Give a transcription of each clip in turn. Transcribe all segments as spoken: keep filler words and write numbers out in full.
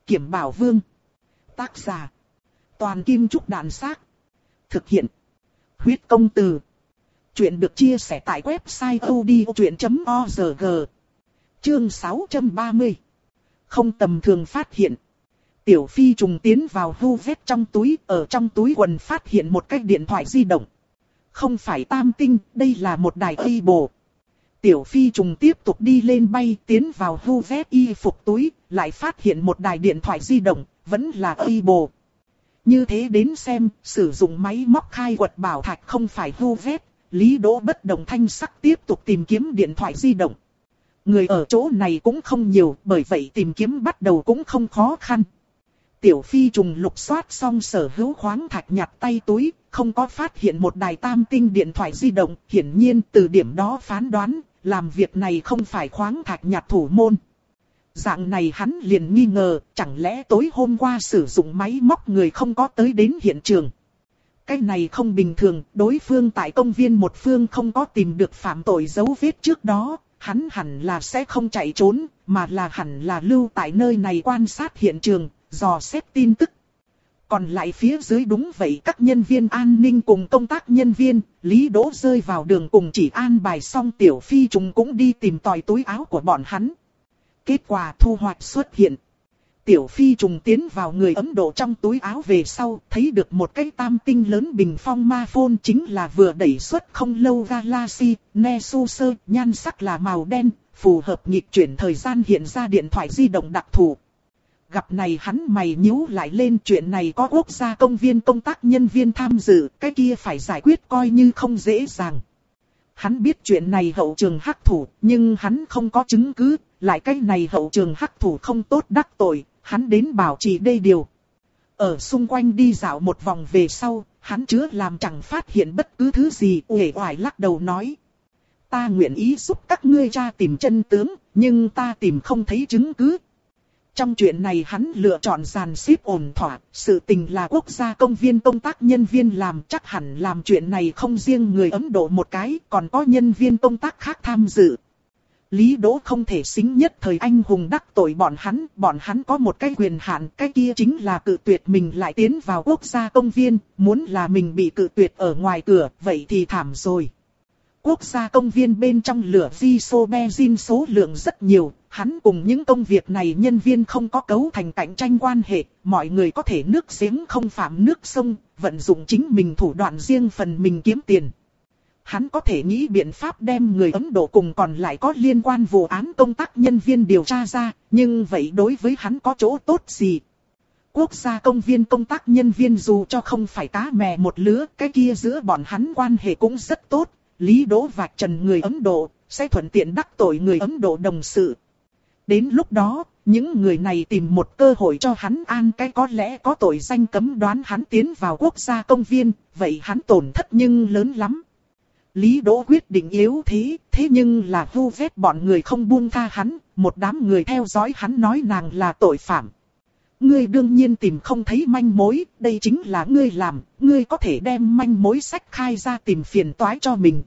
Kiểm Bảo Vương. Tác giả: Toàn Kim Trúc Đàn Xác. Thực hiện: Huyết Công Từ. Chuyện được chia sẻ tại website odchuyện chấm org. Chương sáu trăm ba mươi. Không tầm thường phát hiện. Tiểu Phi trùng tiến vào hu vét trong túi, ở trong túi quần phát hiện một cái điện thoại di động. Không phải tam tinh, đây là một đài y bồ. Tiểu Phi trùng tiếp tục đi lên bay, tiến vào hu vét y phục túi, lại phát hiện một đài điện thoại di động, vẫn là y bồ. Như thế đến xem, sử dụng máy móc khai quật bảo thạch không phải hu vét, Lý Đỗ bất động thanh sắc tiếp tục tìm kiếm điện thoại di động. Người ở chỗ này cũng không nhiều, bởi vậy tìm kiếm bắt đầu cũng không khó khăn. Tiểu Phi trùng lục soát xong sở hữu khoáng thạch nhặt tay túi, không có phát hiện một đài tam tinh điện thoại di động, hiển nhiên từ điểm đó phán đoán, làm việc này không phải khoáng thạch nhặt thủ môn. Dạng này hắn liền nghi ngờ, chẳng lẽ tối hôm qua sử dụng máy móc người không có tới đến hiện trường. Cái này không bình thường, đối phương tại công viên một phương không có tìm được phạm tội dấu vết trước đó, hắn hẳn là sẽ không chạy trốn, mà là hẳn là lưu tại nơi này quan sát hiện trường, dò xét tin tức. Còn lại phía dưới đúng vậy, các nhân viên an ninh cùng công tác nhân viên, Lý Đỗ rơi vào đường cùng chỉ an bài xong Tiểu Phi trùng cũng đi tìm tòi túi áo của bọn hắn. Kết quả thu hoạch xuất hiện. Tiểu Phi trùng tiến vào người Ấn Độ trong túi áo về sau, thấy được một cái tam tinh lớn bình phong ma phone, chính là vừa đẩy xuất không lâu Galaxy Nexus, nhan sắc là màu đen, phù hợp nghịch chuyển thời gian hiện ra điện thoại di động đặc thù. Gặp này hắn mày nhíu lại lên, chuyện này có quốc gia công viên công tác nhân viên tham dự, cái kia phải giải quyết coi như không dễ dàng. Hắn biết chuyện này hậu trường hắc thủ, nhưng hắn không có chứng cứ, lại cái này hậu trường hắc thủ không tốt đắc tội, hắn đến bảo trì đây điều. Ở xung quanh đi dạo một vòng về sau, hắn chứa làm chẳng phát hiện bất cứ thứ gì, uể oải lắc đầu nói. Ta nguyện ý giúp các ngươi tra tìm chân tướng, nhưng ta tìm không thấy chứng cứ. Trong chuyện này hắn lựa chọn dàn xếp ổn thỏa, sự tình là quốc gia công viên công tác nhân viên làm, chắc hẳn làm chuyện này không riêng người Ấn Độ một cái, còn có nhân viên công tác khác tham dự. Lý Đỗ không thể xính nhất thời anh hùng đắc tội bọn hắn, bọn hắn có một cái quyền hạn, cái kia chính là cự tuyệt mình lại tiến vào quốc gia công viên, muốn là mình bị cự tuyệt ở ngoài cửa, vậy thì thảm rồi. Quốc gia công viên bên trong lửa Isobenzin số lượng rất nhiều, hắn cùng những công việc này nhân viên không có cấu thành cạnh tranh quan hệ, mọi người có thể nước giếng không phạm nước sông, vận dụng chính mình thủ đoạn riêng phần mình kiếm tiền. Hắn có thể nghĩ biện pháp đem người Ấn Độ cùng còn lại có liên quan vụ án công tác nhân viên điều tra ra, nhưng vậy đối với hắn có chỗ tốt gì? Quốc gia công viên công tác nhân viên dù cho không phải cá mè một lứa, cái kia giữa bọn hắn quan hệ cũng rất tốt. Lý Đỗ vạch trần người Ấn Độ, sẽ thuận tiện đắc tội người Ấn Độ đồng sự. Đến lúc đó, những người này tìm một cơ hội cho hắn an cái có lẽ có tội danh cấm đoán hắn tiến vào quốc gia công viên, vậy hắn tổn thất nhưng lớn lắm. Lý Đỗ quyết định yếu thế, thế nhưng là vu vét bọn người không buông tha hắn, một đám người theo dõi hắn nói nàng là tội phạm. Ngươi đương nhiên tìm không thấy manh mối, đây chính là ngươi làm, ngươi có thể đem manh mối sách khai ra tìm phiền toái cho mình.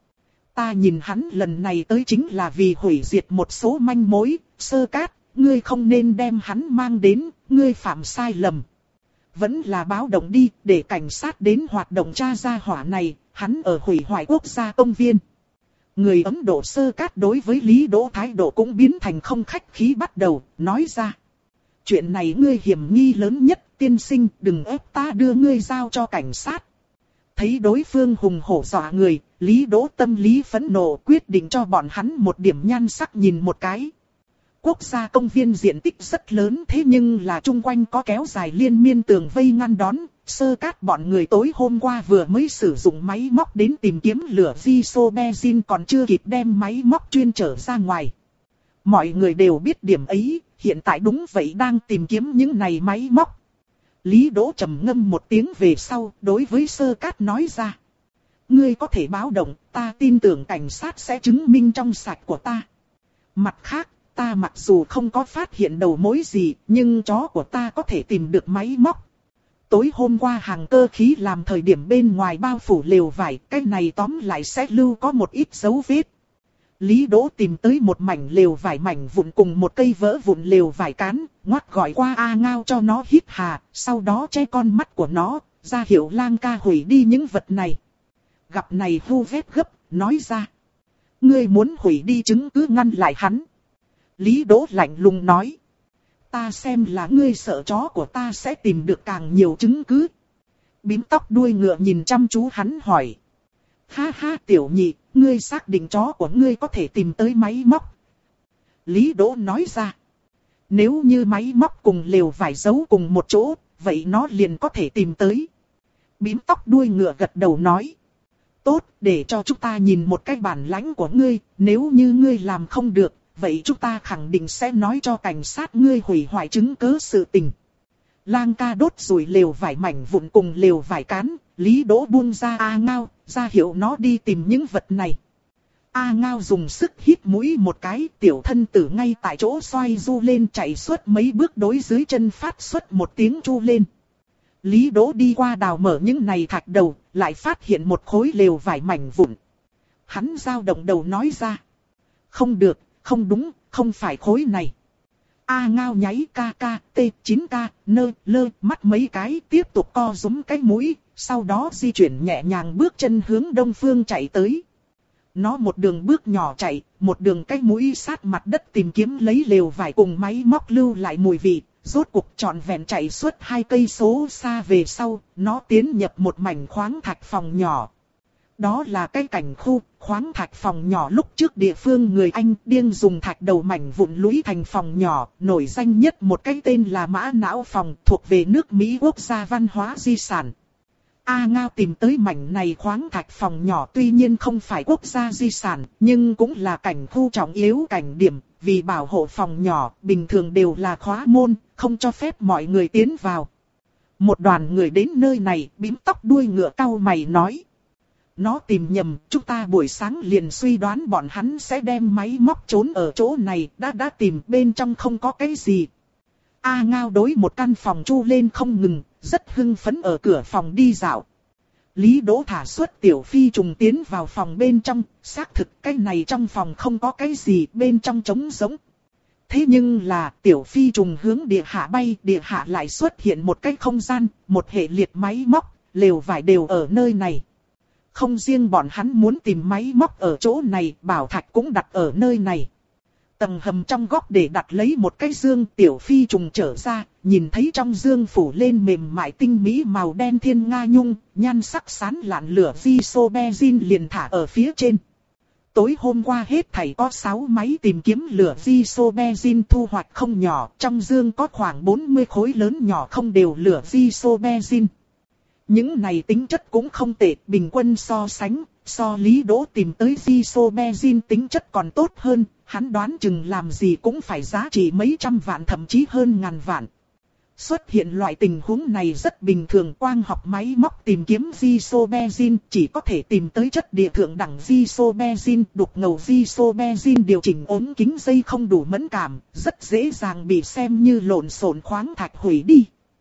Ta nhìn hắn lần này tới chính là vì hủy diệt một số manh mối, Sơ Cát, ngươi không nên đem hắn mang đến, ngươi phạm sai lầm. Vẫn là báo động đi, để cảnh sát đến hoạt động tra ra hỏa này, hắn ở hủy hoại quốc gia công viên. Người Ấn Độ Sơ Cát đối với Lý Đỗ thái độ cũng biến thành không khách khí bắt đầu, nói ra. Chuyện này ngươi hiểm nghi lớn nhất, tiên sinh, đừng ép ta đưa ngươi giao cho cảnh sát. Thấy đối phương hùng hổ dọa người, Lý Đỗ tâm lý phẫn nộ, quyết định cho bọn hắn một điểm nhan sắc nhìn một cái. Quốc gia công viên diện tích rất lớn, thế nhưng là chung quanh có kéo dài liên miên tường vây ngăn đón. Sơ Cát bọn người tối hôm qua vừa mới sử dụng máy móc đến tìm kiếm lửa Isobenzin, còn chưa kịp đem máy móc chuyên trở ra ngoài. Mọi người đều biết điểm ấy, hiện tại đúng vậy đang tìm kiếm những này máy móc. Lý Đỗ trầm ngâm một tiếng về sau, đối với Sơ Cát nói ra. Ngươi có thể báo động, ta tin tưởng cảnh sát sẽ chứng minh trong sạch của ta. Mặt khác, ta mặc dù không có phát hiện đầu mối gì, nhưng chó của ta có thể tìm được máy móc. Tối hôm qua hàng cơ khí làm thời điểm bên ngoài bao phủ lều vải, cái này tóm lại sẽ lưu có một ít dấu vết. Lý Đỗ tìm tới một mảnh lều vải mảnh vụn cùng một cây vỡ vụn lều vải cán, ngoắt gọi qua A Ngao cho nó hít hà, sau đó che con mắt của nó, ra hiệu Lang ca hủy đi những vật này. Gặp này hu vét gấp, nói ra. Ngươi muốn hủy đi chứng cứ ngăn lại hắn. Lý Đỗ lạnh lùng nói. Ta xem là ngươi sợ chó của ta sẽ tìm được càng nhiều chứng cứ. Bím tóc đuôi ngựa nhìn chăm chú hắn hỏi. Ha ha tiểu nhị, ngươi xác định chó của ngươi có thể tìm tới máy móc. Lý Đỗ nói ra. Nếu như máy móc cùng lều vải giấu cùng một chỗ, vậy nó liền có thể tìm tới. Bím tóc đuôi ngựa gật đầu nói. Tốt, để cho chúng ta nhìn một cái bản lãnh của ngươi, nếu như ngươi làm không được, vậy chúng ta khẳng định sẽ nói cho cảnh sát ngươi hủy hoại chứng cứ sự tình. Lang ca đốt rủi lều vải mảnh vụn cùng lều vải cán, Lý Đỗ buông ra A Ngao, ra hiệu nó đi tìm những vật này. A Ngao dùng sức hít mũi một cái, tiểu thân tử ngay tại chỗ xoay du lên chạy suốt mấy bước đối dưới chân phát xuất một tiếng chu lên. Lý Đỗ đi qua đào mở những này thạch đầu, lại phát hiện một khối lều vải mảnh vụn. Hắn dao động đầu nói ra. Không được, không đúng, không phải khối này. A Ngao nháy ca ca, t chín ca, nơ, lơ, mắt mấy cái, tiếp tục co rúm cái mũi, sau đó di chuyển nhẹ nhàng bước chân hướng đông phương chạy tới. Nó một đường bước nhỏ chạy, một đường cái mũi sát mặt đất tìm kiếm lấy lều vải cùng máy móc lưu lại mùi vị, rốt cuộc trọn vẹn chạy suốt hai cây số xa về sau, nó tiến nhập một mảnh khoáng thạch phòng nhỏ. Đó là cái cảnh khu, khoáng thạch phòng nhỏ lúc trước địa phương người Anh điên dùng thạch đầu mảnh vụn lũy thành phòng nhỏ, nổi danh nhất một cái tên là Mã Não Phòng thuộc về nước Mỹ quốc gia văn hóa di sản. A Ngao tìm tới mảnh này khoáng thạch phòng nhỏ tuy nhiên không phải quốc gia di sản, nhưng cũng là cảnh khu trọng yếu cảnh điểm, vì bảo hộ phòng nhỏ, bình thường đều là khóa môn, không cho phép mọi người tiến vào. Một đoàn người đến nơi này, bím tóc đuôi ngựa cau mày nói. Nó tìm nhầm, chúng ta buổi sáng liền suy đoán bọn hắn sẽ đem máy móc trốn ở chỗ này, đã đã tìm bên trong không có cái gì. A Ngao đối một căn phòng chu lên không ngừng, rất hưng phấn ở cửa phòng đi dạo. Lý Đỗ thả xuất tiểu phi trùng tiến vào phòng bên trong, xác thực cái này trong phòng không có cái gì, bên trong trống rỗng. Thế nhưng là tiểu phi trùng hướng địa hạ bay, địa hạ lại xuất hiện một cái không gian, một hệ liệt máy móc, lều vải đều ở nơi này. Không riêng bọn hắn muốn tìm máy móc ở chỗ này, bảo thạch cũng đặt ở nơi này. Tầng hầm trong góc để đặt lấy một cái dương, tiểu phi trùng trở ra, nhìn thấy trong dương phủ lên mềm mại tinh mỹ màu đen thiên nga nhung, nhan sắc sán lạn lửa Isobenzin liền thả ở phía trên. Tối hôm qua hết thảy có sáu máy tìm kiếm lửa Isobenzin thu hoạch không nhỏ, trong dương có khoảng bốn mươi khối lớn nhỏ không đều lửa Isobenzin. Những này tính chất cũng không tệ, bình quân so sánh, so Lý Đỗ tìm tới Isobenzin tính chất còn tốt hơn, hắn đoán chừng làm gì cũng phải giá trị mấy trăm vạn thậm chí hơn ngàn vạn. Xuất hiện loại tình huống này rất bình thường, quang học máy móc tìm kiếm Isobenzin chỉ có thể tìm tới chất địa thượng đẳng Isobenzin, đục ngầu Isobenzin điều chỉnh ốm kính dây không đủ mẫn cảm, rất dễ dàng bị xem như lộn xộn khoáng thạch hủy đi.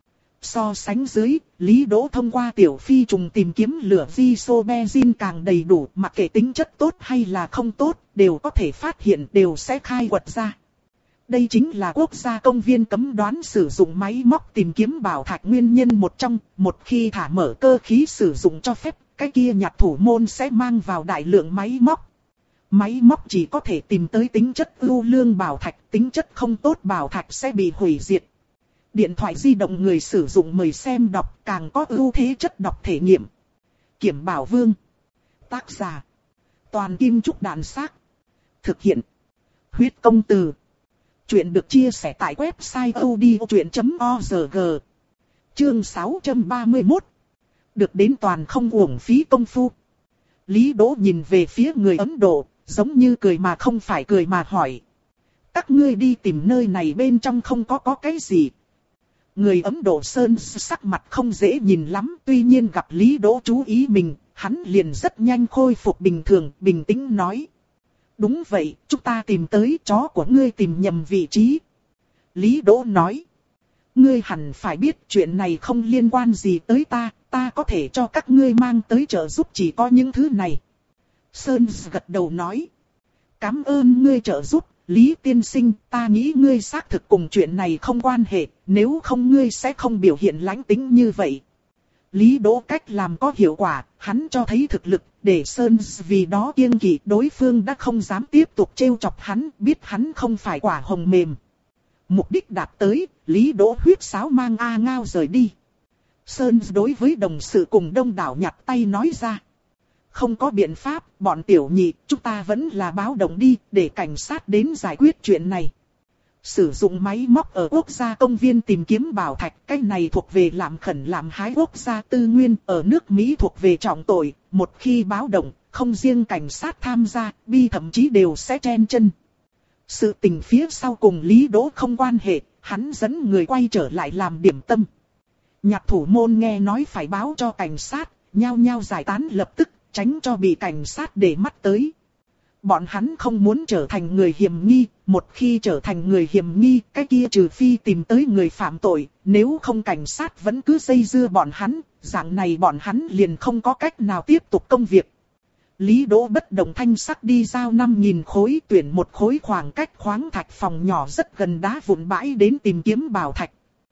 So sánh dưới, Lý Đỗ thông qua tiểu phi trùng tìm kiếm lửa Isobenzin càng đầy đủ, mặc kệ tính chất tốt hay là không tốt, đều có thể phát hiện, đều sẽ khai quật ra. Đây chính là quốc gia công viên cấm đoán sử dụng máy móc tìm kiếm bảo thạch nguyên nhân một trong, một khi thả mở cơ khí sử dụng cho phép, cái kia nhạc thủ môn sẽ mang vào đại lượng máy móc. Máy móc chỉ có thể tìm tới tính chất ưu lương bảo thạch, tính chất không tốt bảo thạch sẽ bị hủy diệt. Điện thoại di động người sử dụng mời xem đọc càng có ưu thế chất đọc thể nghiệm. Kiểm Bảo Vương. Tác giả. Toàn Kim Trúc Đàn Xác. Thực hiện. Huyết Công Từ. Chuyện được chia sẻ tại website odchuyện chấm org. Chương sáu trăm ba mươi mốt. Được đến toàn không uổng phí công phu. Lý Đỗ nhìn về phía người Ấn Độ, giống như cười mà không phải cười mà hỏi. Các ngươi đi tìm nơi này bên trong không có có cái gì. Người Ấn Độ Sơn sắc mặt không dễ nhìn lắm, tuy nhiên gặp Lý Đỗ chú ý mình, hắn liền rất nhanh khôi phục bình thường, bình tĩnh nói. Đúng vậy, chúng ta tìm tới chó của ngươi tìm nhầm vị trí. Lý Đỗ nói. Ngươi hẳn phải biết chuyện này không liên quan gì tới ta, ta có thể cho các ngươi mang tới trợ giúp chỉ có những thứ này. Sơn gật đầu nói. Cảm ơn ngươi trợ giúp, Lý tiên sinh, ta nghĩ ngươi xác thực cùng chuyện này không quan hệ, nếu không ngươi sẽ không biểu hiện lãnh tính như vậy. Lý Đỗ cách làm có hiệu quả, hắn cho thấy thực lực, để Sơn vì đó kiêng kỵ, đối phương đã không dám tiếp tục trêu chọc hắn, biết hắn không phải quả hồng mềm. Mục đích đạt tới, Lý Đỗ huyết sáo mang A Ngao rời đi. Sơn đối với đồng sự cùng đông đảo nhặt tay nói ra. Không có biện pháp, bọn tiểu nhị, chúng ta vẫn là báo động đi, để cảnh sát đến giải quyết chuyện này. Sử dụng máy móc ở quốc gia công viên tìm kiếm bảo thạch, cái này thuộc về làm khẩn làm hái quốc gia tư nguyên, ở nước Mỹ thuộc về trọng tội, một khi báo động, không riêng cảnh sát tham gia, bi thậm chí đều sẽ chen chân. Sự tình phía sau cùng Lý Đỗ không quan hệ, hắn dẫn người quay trở lại làm điểm tâm. Nhạc thủ môn nghe nói phải báo cho cảnh sát, nhao nhao giải tán lập tức, tránh cho bị cảnh sát để mắt tới. Bọn hắn không muốn trở thành người hiểm nghi, một khi trở thành người hiểm nghi, cái kia trừ phi tìm tới người phạm tội, nếu không cảnh sát vẫn cứ dây dưa bọn hắn, dạng này bọn hắn liền không có cách nào tiếp tục công việc. Lý Đỗ bất động thanh sắc đi giao năm nghìn khối, tuyển một khối khoảng cách khoáng thạch phòng nhỏ rất gần đá vụn bãi đến tìm kiếm bảo thạch.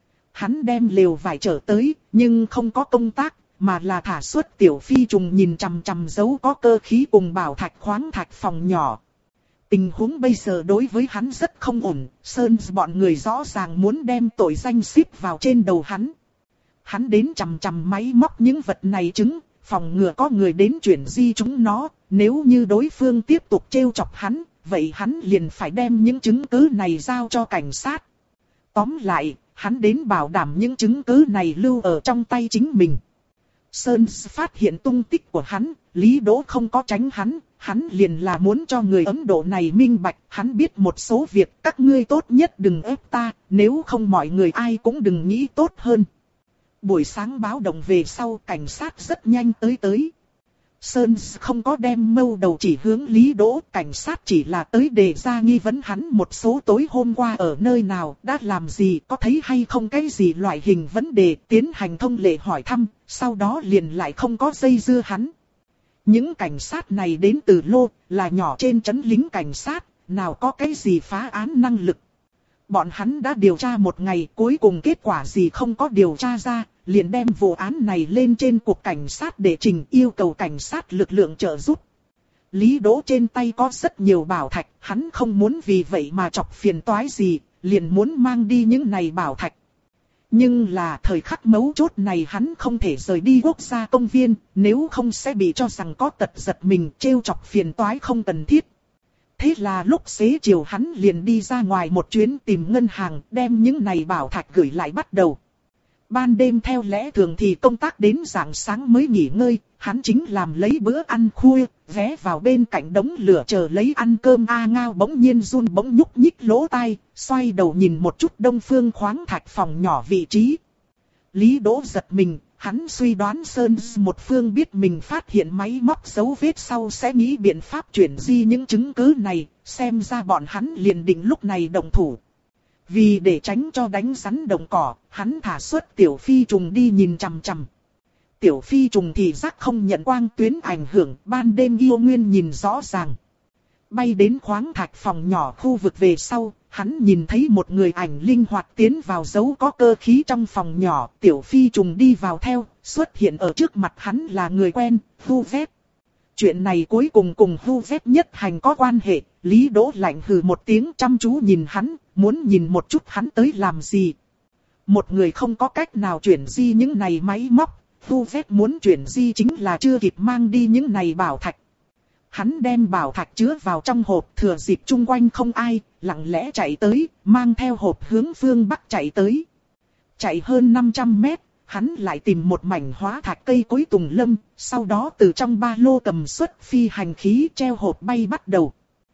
Hắn đem lều vải trở tới, nhưng không có công tác, mà là thả suất tiểu phi trùng nhìn chằm chằm dấu có cơ khí cùng bảo thạch khoáng thạch phòng nhỏ. Tình huống bây giờ đối với hắn rất không ổn, Sơn bọn người rõ ràng muốn đem tội danh xếp vào trên đầu hắn. Hắn đến chằm chằm máy móc những vật này chứng, phòng ngừa có người đến chuyển di chúng nó, nếu như đối phương tiếp tục trêu chọc hắn, vậy hắn liền phải đem những chứng cứ này giao cho cảnh sát. Tóm lại, hắn đến bảo đảm những chứng cứ này lưu ở trong tay chính mình. Sơn phát hiện tung tích của hắn, Lý Đỗ không có tránh hắn, hắn liền là muốn cho người Ấn Độ này minh bạch, hắn biết một số việc, các ngươi tốt nhất đừng ép ta, nếu không mọi người ai cũng đừng nghĩ tốt hơn. Buổi sáng báo động về sau, cảnh sát rất nhanh tới tới. Sơn không có đem mâu đầu chỉ hướng Lý Đỗ, cảnh sát chỉ là tới đề ra nghi vấn hắn một số tối hôm qua ở nơi nào, đã làm gì, có thấy hay không cái gì loại hình vấn đề, tiến hành thông lệ hỏi thăm, sau đó liền lại không có dây dưa hắn. Những cảnh sát này đến từ Lô, là nhỏ trên trấn lính cảnh sát, nào có cái gì phá án năng lực. Bọn hắn đã điều tra một ngày, cuối cùng kết quả gì không có điều tra ra, liền đem vụ án này lên trên cục cảnh sát để trình yêu cầu cảnh sát lực lượng trợ giúp. Lý Đỗ trên tay có rất nhiều bảo thạch, hắn không muốn vì vậy mà chọc phiền toái gì, liền muốn mang đi những này bảo thạch. Nhưng là thời khắc mấu chốt này hắn không thể rời đi quốc gia công viên, nếu không sẽ bị cho rằng có tật giật mình, trêu chọc phiền toái không cần thiết. Thế là lúc xế chiều hắn liền đi ra ngoài một chuyến tìm ngân hàng, đem những này bảo thạch gửi lại bắt đầu. Ban đêm theo lẽ thường thì công tác đến rạng sáng mới nghỉ ngơi, hắn chính làm lấy bữa ăn khuya, ghé vào bên cạnh đống lửa chờ lấy ăn cơm. A Ngao bỗng nhiên run bỗng nhúc nhích lỗ tai, xoay đầu nhìn một chút đông phương khoáng thạch phòng nhỏ vị trí. Lý Đỗ giật mình, hắn suy đoán Sơn một phương biết mình phát hiện máy móc dấu vết sau sẽ nghĩ biện pháp chuyển di những chứng cứ này, xem ra bọn hắn liền định lúc này động thủ. Vì để tránh cho đánh rắn động cỏ, hắn thả suất tiểu phi trùng đi nhìn chằm chằm. Tiểu phi trùng thì giác không nhận quang tuyến ảnh hưởng, ban đêm yêu nguyên nhìn rõ ràng. Bay đến khoáng thạch phòng nhỏ khu vực về sau, hắn nhìn thấy một người ảnh linh hoạt tiến vào dấu có cơ khí trong phòng nhỏ, tiểu phi trùng đi vào theo, xuất hiện ở trước mặt hắn là người quen, Hu Vét. Chuyện này cuối cùng cùng Hu Vét nhất hành có quan hệ, Lý Đỗ lạnh hừ một tiếng chăm chú nhìn hắn, muốn nhìn một chút hắn tới làm gì. Một người không có cách nào chuyển di những này máy móc, Hu Vét muốn chuyển di chính là chưa kịp mang đi những này bảo thạch. Hắn đem bảo thạch chứa vào trong hộp, thừa dịp chung quanh không ai, lặng lẽ chạy tới, mang theo hộp hướng phương bắc chạy tới. Chạy hơn năm trăm mét, hắn lại tìm một mảnh hóa thạch cây cối tùng lâm, sau đó từ trong ba lô cầm xuất phi hành khí treo hộp bay bắt đầu.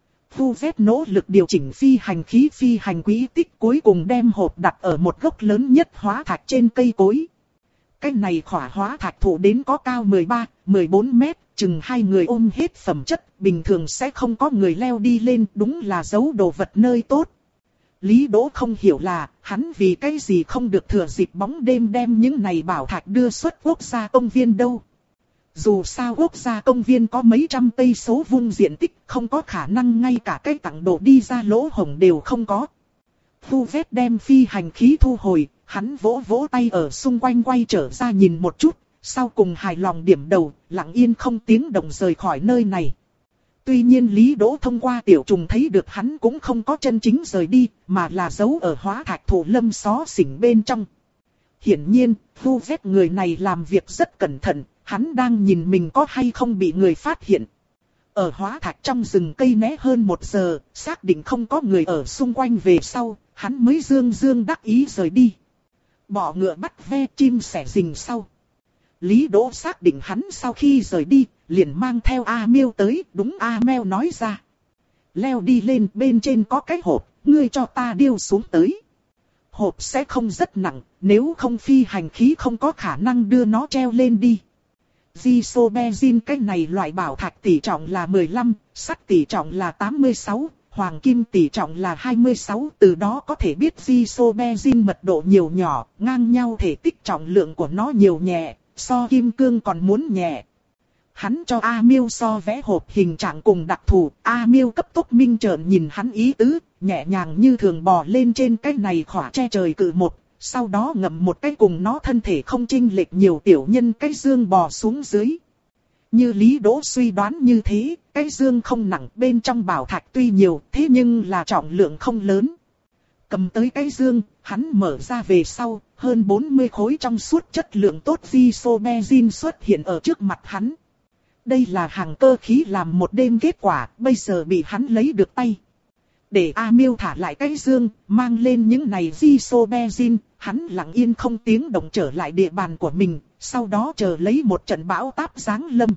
Hu Vét nỗ lực điều chỉnh phi hành khí phi hành quỹ tích, cuối cùng đem hộp đặt ở một gốc lớn nhất hóa thạch trên cây cối. Cái này khỏa hóa thạch thụ đến có cao mười ba, mười bốn mét, chừng hai người ôm hết phẩm chất, bình thường sẽ không có người leo đi lên, đúng là giấu đồ vật nơi tốt. Lý Đỗ không hiểu là, hắn vì cái gì không được thừa dịp bóng đêm đem những này bảo thạch đưa xuất quốc gia công viên đâu. Dù sao quốc gia công viên có mấy trăm cây số vuông diện tích, không có khả năng ngay cả cái tặng đồ đi ra lỗ hổng đều không có. Thu vết đem phi hành khí thu hồi, hắn vỗ vỗ tay ở xung quanh quay trở ra nhìn một chút, sau cùng hài lòng điểm đầu, lặng yên không tiếng động rời khỏi nơi này. Tuy nhiên Lý Đỗ thông qua tiểu trùng thấy được hắn cũng không có chân chính rời đi, mà là giấu ở hóa thạch thụ lâm xó xỉnh bên trong. Hiển nhiên, Thu vết người này làm việc rất cẩn thận, hắn đang nhìn mình có hay không bị người phát hiện. Ở hóa thạch trong rừng cây né hơn một giờ, xác định không có người ở xung quanh về sau, hắn mới dương dương đắc ý rời đi. Bỏ ngựa bắt ve chim sẻ rình sau. Lý Đỗ xác định hắn sau khi rời đi, liền mang theo A Miêu tới, đúng A Meo nói ra. Leo đi lên, bên trên có cái hộp, ngươi cho ta điêu xuống tới. Hộp sẽ không rất nặng, nếu không phi hành khí không có khả năng đưa nó treo lên đi. Isobenzin cái này loại bảo thạch tỷ trọng là mười lăm, sắt tỷ trọng là tám mươi sáu, hoàng kim tỷ trọng là hai mươi sáu. Từ đó có thể biết Isobenzin mật độ nhiều nhỏ, ngang nhau thể tích trọng lượng của nó nhiều nhẹ, so kim cương còn muốn nhẹ. Hắn cho A Miêu so vẽ hộp hình trạng cùng đặc thù, A Miêu cấp tốc minh trợn nhìn hắn ý tứ, nhẹ nhàng như thường bò lên trên cái này khỏa che trời cự một, sau đó ngậm một cái cùng nó thân thể không chênh lệch nhiều tiểu nhân cái dương bò xuống dưới. Như Lý Đỗ suy đoán như thế, cái dương không nặng, bên trong bảo thạch tuy nhiều, thế nhưng là trọng lượng không lớn. Cầm tới cái dương, hắn mở ra về sau, hơn bốn mươi khối trong suốt chất lượng tốt Isobenzin xuất hiện ở trước mặt hắn. Đây là hàng cơ khí làm một đêm kết quả, bây giờ bị hắn lấy được tay. Để A Miêu thả lại cái dương, mang lên những này Isobenzin, hắn lặng yên không tiếng động trở lại địa bàn của mình, sau đó chờ lấy một trận bão táp giáng lâm.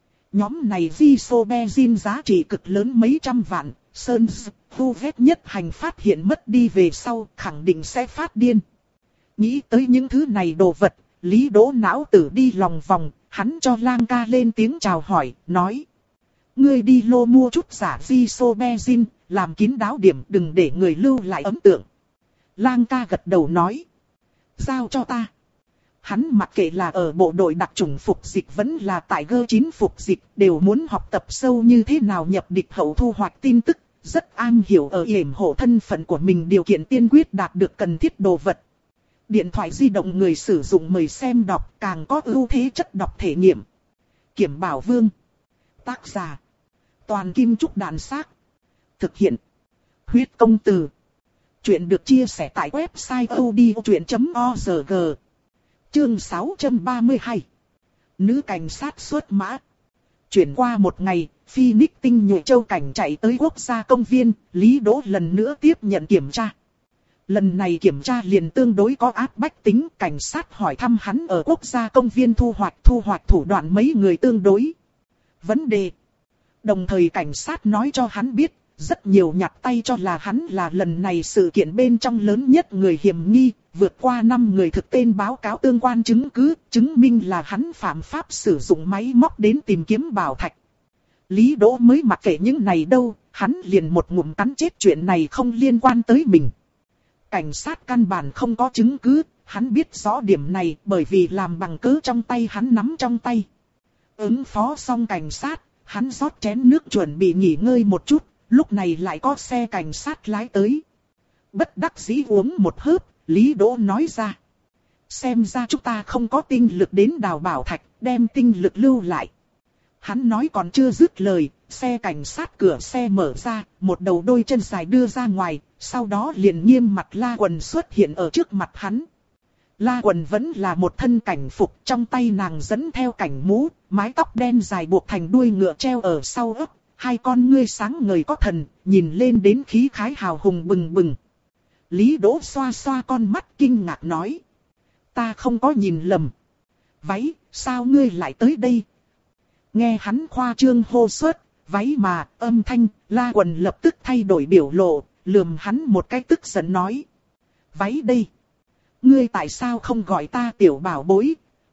Nhóm này Isobenzin giá trị cực lớn mấy trăm vạn, Sơn Thu vết nhất hành phát hiện mất đi về sau, khẳng định sẽ phát điên. Nghĩ tới những thứ này đồ vật, Lý Đỗ não tử đi lòng vòng, hắn cho Lang ca lên tiếng chào hỏi, nói. Ngươi đi lô mua chút giả Isobenzin, làm kín đáo điểm, đừng để người lưu lại ấn tượng. Lang ca gật đầu nói. Giao cho ta. Hắn mặc kệ là ở bộ đội đặc chủng phục dịch vẫn là tại G chín phục dịch, đều muốn học tập sâu như thế nào nhập địch hậu thu hoạch tin tức, rất am hiểu ở yểm hộ thân phận của mình điều kiện tiên quyết đạt được cần thiết đồ vật. Điện thoại di động người sử dụng mời xem đọc, càng có ưu thế chất đọc thể nghiệm. Kiểm Bảo Vương. Tác giả. Toàn Kim Trúc Đàn Xác. Thực hiện. Huyết Công Từ. Chuyện được chia sẻ tại website odchuyện chấm org. Chương sáu trăm ba mươi hai. Nữ cảnh sát xuất mã. Chuyển qua một ngày, Phoenix tinh nhuệ châu cảnh chạy tới quốc gia công viên, Lý Đỗ lần nữa tiếp nhận kiểm tra. Lần này kiểm tra liền tương đối có áp bách tính, cảnh sát hỏi thăm hắn ở quốc gia công viên thu hoạch thu hoạch thủ đoạn mấy người tương đối vấn đề. Đồng thời cảnh sát nói cho hắn biết, rất nhiều nhặt tay cho là hắn là lần này sự kiện bên trong lớn nhất người hiểm nghi, vượt qua năm người thực tên báo cáo tương quan chứng cứ, chứng minh là hắn phạm pháp sử dụng máy móc đến tìm kiếm bảo thạch. Lý Đỗ mới mặc kệ những này đâu, hắn liền một ngụm cắn chết chuyện này không liên quan tới mình. Cảnh sát căn bản không có chứng cứ, hắn biết rõ điểm này bởi vì làm bằng cớ trong tay hắn nắm trong tay. Ứng phó xong cảnh sát, hắn rót chén nước chuẩn bị nghỉ ngơi một chút, lúc này lại có xe cảnh sát lái tới. Bất đắc dĩ uống một hớp, Lý Đỗ nói ra. Xem ra chúng ta không có tinh lực đến đào bảo thạch, đem tinh lực lưu lại. Hắn nói còn chưa dứt lời, xe cảnh sát cửa xe mở ra, một đầu đôi chân dài đưa ra ngoài, sau đó liền nghiêm mặt La Quần xuất hiện ở trước mặt hắn. La Quần vẫn là một thân cảnh phục, trong tay nàng dẫn theo cảnh mũ, mái tóc đen dài buộc thành đuôi ngựa treo ở sau ấp, hai con ngươi sáng ngời có thần, nhìn lên đến khí khái hào hùng bừng bừng. Lý Đỗ xoa xoa con mắt kinh ngạc nói. Ta không có nhìn lầm. Váy, sao ngươi lại tới đây? Nghe hắn khoa trương hô suất, váy mà, âm thanh, La Quần lập tức thay đổi biểu lộ, lườm hắn một cái tức giận nói. Váy đây. Ngươi tại sao không gọi ta tiểu bảo bối?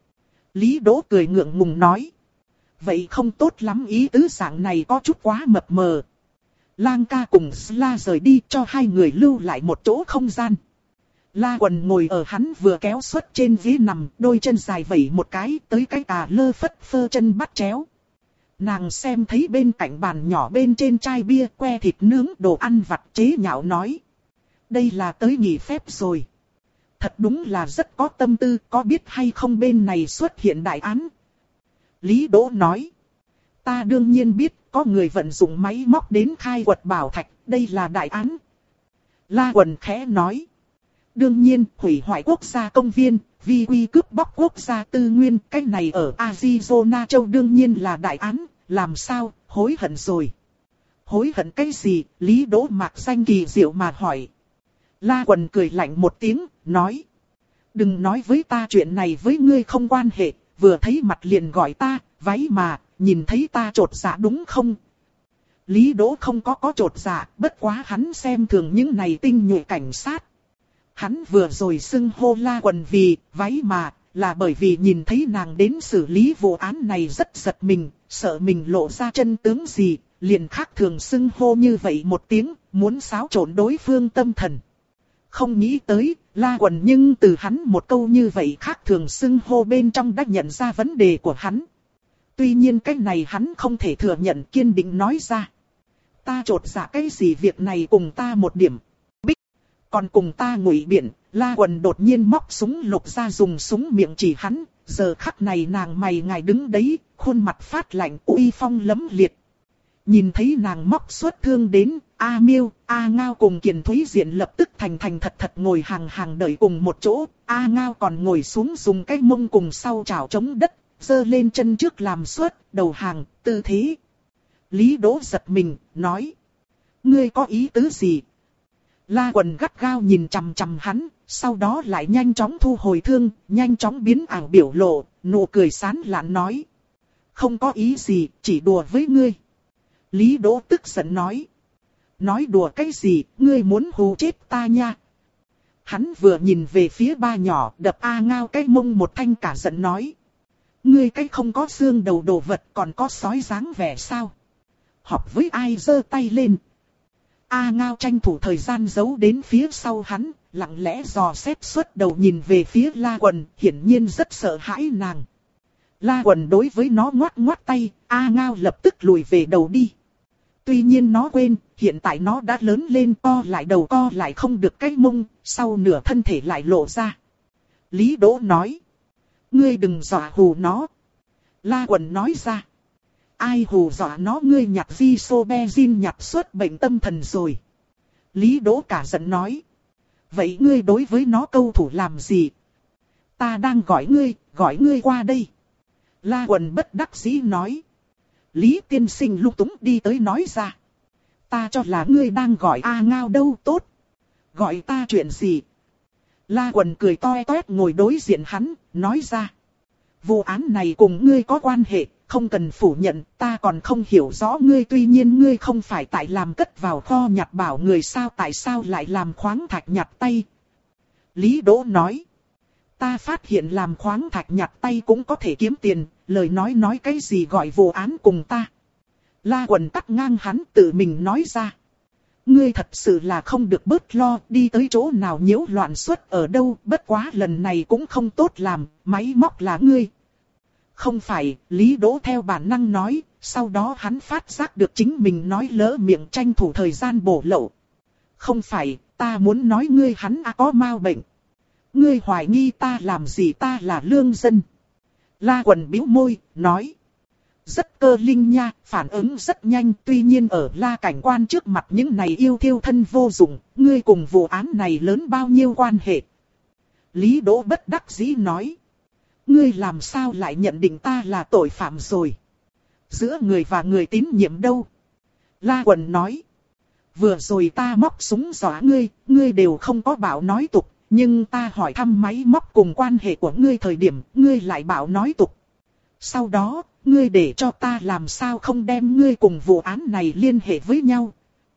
Lý Đỗ cười ngượng ngùng nói. Vậy không tốt lắm, ý tứ dạng này có chút quá mập mờ. Lang ca cùng Sla rời đi cho hai người lưu lại một chỗ không gian. La Quần ngồi ở hắn vừa kéo xuất trên ghế nằm, đôi chân dài vẩy một cái tới cái cà lơ phất phơ chân bắt chéo. Nàng xem thấy bên cạnh bàn nhỏ bên trên chai bia, que thịt nướng, đồ ăn vặt, chế nhạo nói. Đây là tới nghỉ phép rồi. Thật đúng là rất có tâm tư, có biết hay không bên này xuất hiện đại án. Lý Đỗ nói. Ta đương nhiên biết, có người vận dụng máy móc đến khai quật bảo thạch, đây là đại án. La Quần khẽ nói. Đương nhiên, hủy hoại quốc gia công viên, vi quy cướp bóc quốc gia tư nguyên, cái này ở Arizona châu đương nhiên là đại án, làm sao, hối hận rồi. Hối hận cái gì, Lý Đỗ mạc danh kỳ diệu mà hỏi. La Quần cười lạnh một tiếng, nói. Đừng nói với ta chuyện này với ngươi không quan hệ, vừa thấy mặt liền gọi ta, váy mà, nhìn thấy ta trột dạ đúng không? Lý Đỗ không có có trột dạ, bất quá hắn xem thường những này tinh nhuệ cảnh sát. Hắn vừa rồi xưng hô La Quần vì, váy mà, là bởi vì nhìn thấy nàng đến xử lý vụ án này rất giật mình, sợ mình lộ ra chân tướng gì, liền khác thường xưng hô như vậy một tiếng, muốn xáo trộn đối phương tâm thần. Không nghĩ tới, La Quần nhưng từ hắn một câu như vậy khác thường xưng hô bên trong đã nhận ra vấn đề của hắn. Tuy nhiên cái này hắn không thể thừa nhận, kiên định nói ra. Ta trột dạ cái gì, việc này cùng ta một điểm. Bích, còn cùng ta ngụy biện. La Quần đột nhiên móc súng lục ra dùng súng miệng chỉ hắn. Giờ khắc này nàng mày ngài đứng đấy, khuôn mặt phát lạnh uy phong lấm liệt. Nhìn thấy nàng móc xuất thương đến, A Miêu, A Ngao cùng Kiền Thúy Diện lập tức thành thành thật thật ngồi hàng hàng đợi cùng một chỗ. A Ngao còn ngồi xuống dùng cái mông cùng sau chảo chống đất, giơ lên chân trước làm suất, đầu hàng, tư thế. Lý Đỗ giật mình, nói. Ngươi có ý tứ gì? La Quần gắt gao nhìn chằm chằm hắn, sau đó lại nhanh chóng thu hồi thương, nhanh chóng biến ảo biểu lộ, nụ cười sán lạn nói. Không có ý gì, chỉ đùa với ngươi. Lý Đỗ tức giận nói. Nói đùa cái gì, ngươi muốn hù chết ta nha. Hắn vừa nhìn về phía ba nhỏ, đập A Ngao cái mông một thanh cả giận nói. Ngươi cái không có xương đầu đồ vật còn có sói dáng vẻ sao? Học với ai giơ tay lên. A Ngao tranh thủ thời gian giấu đến phía sau hắn, lặng lẽ dò xét suốt đầu nhìn về phía La Quần, hiển nhiên rất sợ hãi nàng. La Quần đối với nó ngoắt ngoắt tay, A Ngao lập tức lùi về đầu đi. Tuy nhiên nó quên, hiện tại nó đã lớn lên, co lại đầu co lại không được cái mông, sau nửa thân thể lại lộ ra. Lý Đỗ nói. Ngươi đừng dọa hù nó. La Quần nói ra. Ai hù dọa nó, ngươi nhặt Isobenzin nhặt suốt bệnh tâm thần rồi. Lý Đỗ cả giận nói. Vậy ngươi đối với nó câu thủ làm gì? Ta đang gọi ngươi, gọi ngươi qua đây. La Quần bất đắc dĩ nói. Lý tiên sinh lung túng đi tới nói ra. Ta cho là ngươi đang gọi A Ngao đâu, tốt. Gọi ta chuyện gì? La Quần cười toe toét ngồi đối diện hắn, nói ra. Vụ án này cùng ngươi có quan hệ, không cần phủ nhận, ta còn không hiểu rõ ngươi, tuy nhiên ngươi không phải tại làm cất vào kho nhặt bảo người sao, tại sao lại làm khoáng thạch nhặt tay? Lý Đỗ nói. Ta phát hiện làm khoáng thạch nhặt tay cũng có thể kiếm tiền, lời nói nói cái gì gọi vụ án cùng ta. La Quần cắt ngang hắn, tự mình nói ra. Ngươi thật sự là không được bớt lo, đi tới chỗ nào nhiễu loạn suốt ở đâu, bất quá lần này cũng không tốt làm, máy móc là ngươi. Không phải, Lý Đỗ theo bản năng nói, sau đó hắn phát giác được chính mình nói lỡ miệng, tranh thủ thời gian bổ lậu. Không phải, ta muốn nói ngươi hắn à có mau bệnh. Ngươi hoài nghi ta làm gì, ta là lương dân. La Quần bĩu môi, nói. Rất cơ linh nha, phản ứng rất nhanh, tuy nhiên ở La cảnh quan trước mặt những này yêu thiêu thân vô dụng, ngươi cùng vụ án này lớn bao nhiêu quan hệ. Lý Đỗ bất đắc dĩ nói. Ngươi làm sao lại nhận định ta là tội phạm rồi? Giữa người và người tín nhiệm đâu? La Quần nói. Vừa rồi ta móc súng dọa ngươi, ngươi đều không có bảo nói tục, nhưng ta hỏi thăm máy móc cùng quan hệ của ngươi thời điểm, ngươi lại bảo nói tục. Sau đó, ngươi để cho ta làm sao không đem ngươi cùng vụ án này liên hệ với nhau?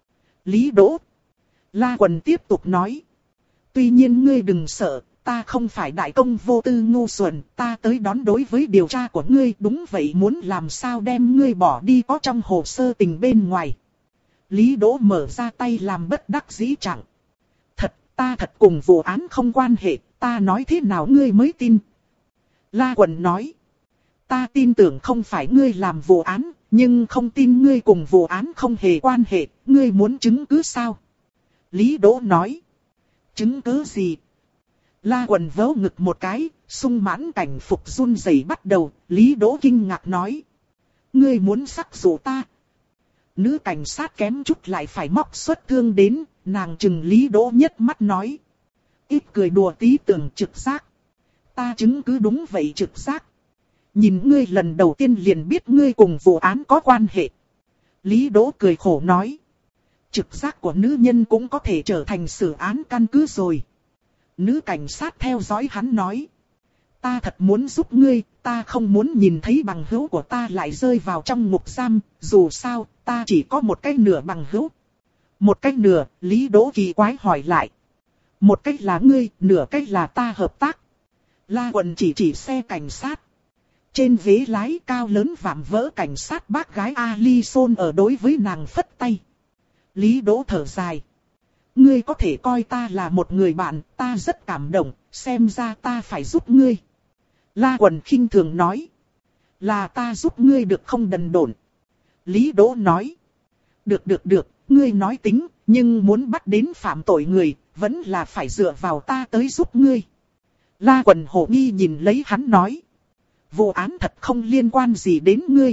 Lý Đỗ. La Quần tiếp tục nói. Tuy nhiên ngươi đừng sợ, ta không phải đại công vô tư ngu xuẩn, ta tới đón đối với điều tra của ngươi, đúng vậy, muốn làm sao đem ngươi bỏ đi có trong hồ sơ tình bên ngoài. Lý Đỗ mở ra tay làm bất đắc dĩ chẳng. Thật, ta thật cùng vụ án không quan hệ, ta nói thế nào ngươi mới tin? La Quần nói. Ta tin tưởng không phải ngươi làm vụ án, nhưng không tin ngươi cùng vụ án không hề quan hệ, ngươi muốn chứng cứ sao? Lý Đỗ nói. Chứng cứ gì? La Quần vớ ngực một cái, sung mãn cảnh phục run rẩy bắt đầu, Lý Đỗ kinh ngạc nói. Ngươi muốn sắc dụ ta? Nữ cảnh sát kém chút lại phải móc xuất thương đến, nàng chừng Lý Đỗ nhất mắt nói. Ít cười đùa tí tưởng trực giác. Ta chứng cứ đúng vậy trực giác. Nhìn ngươi lần đầu tiên liền biết ngươi cùng vụ án có quan hệ. Lý Đỗ cười khổ nói. Trực giác của nữ nhân cũng có thể trở thành xử án căn cứ rồi. Nữ cảnh sát theo dõi hắn nói. Ta thật muốn giúp ngươi, ta không muốn nhìn thấy bằng hữu của ta lại rơi vào trong ngục giam, dù sao, ta chỉ có một cái nửa bằng hữu. Một cái nửa, Lý Đỗ kỳ quái hỏi lại. Một cách là ngươi, nửa cách là ta hợp tác. La Quần chỉ chỉ xe cảnh sát. Trên ghế lái cao lớn vạm vỡ cảnh sát bác gái Alison ở đối với nàng phất tay. Lý Đỗ thở dài. Ngươi có thể coi ta là một người bạn, ta rất cảm động, xem ra ta phải giúp ngươi. La Quần khinh thường nói. Là ta giúp ngươi được không đần độn. Lý Đỗ nói. Được được được, ngươi nói tính, nhưng muốn bắt đến phạm tội người, vẫn là phải dựa vào ta tới giúp ngươi. La Quần hổ nghi nhìn lấy hắn nói. Vụ án thật không liên quan gì đến ngươi.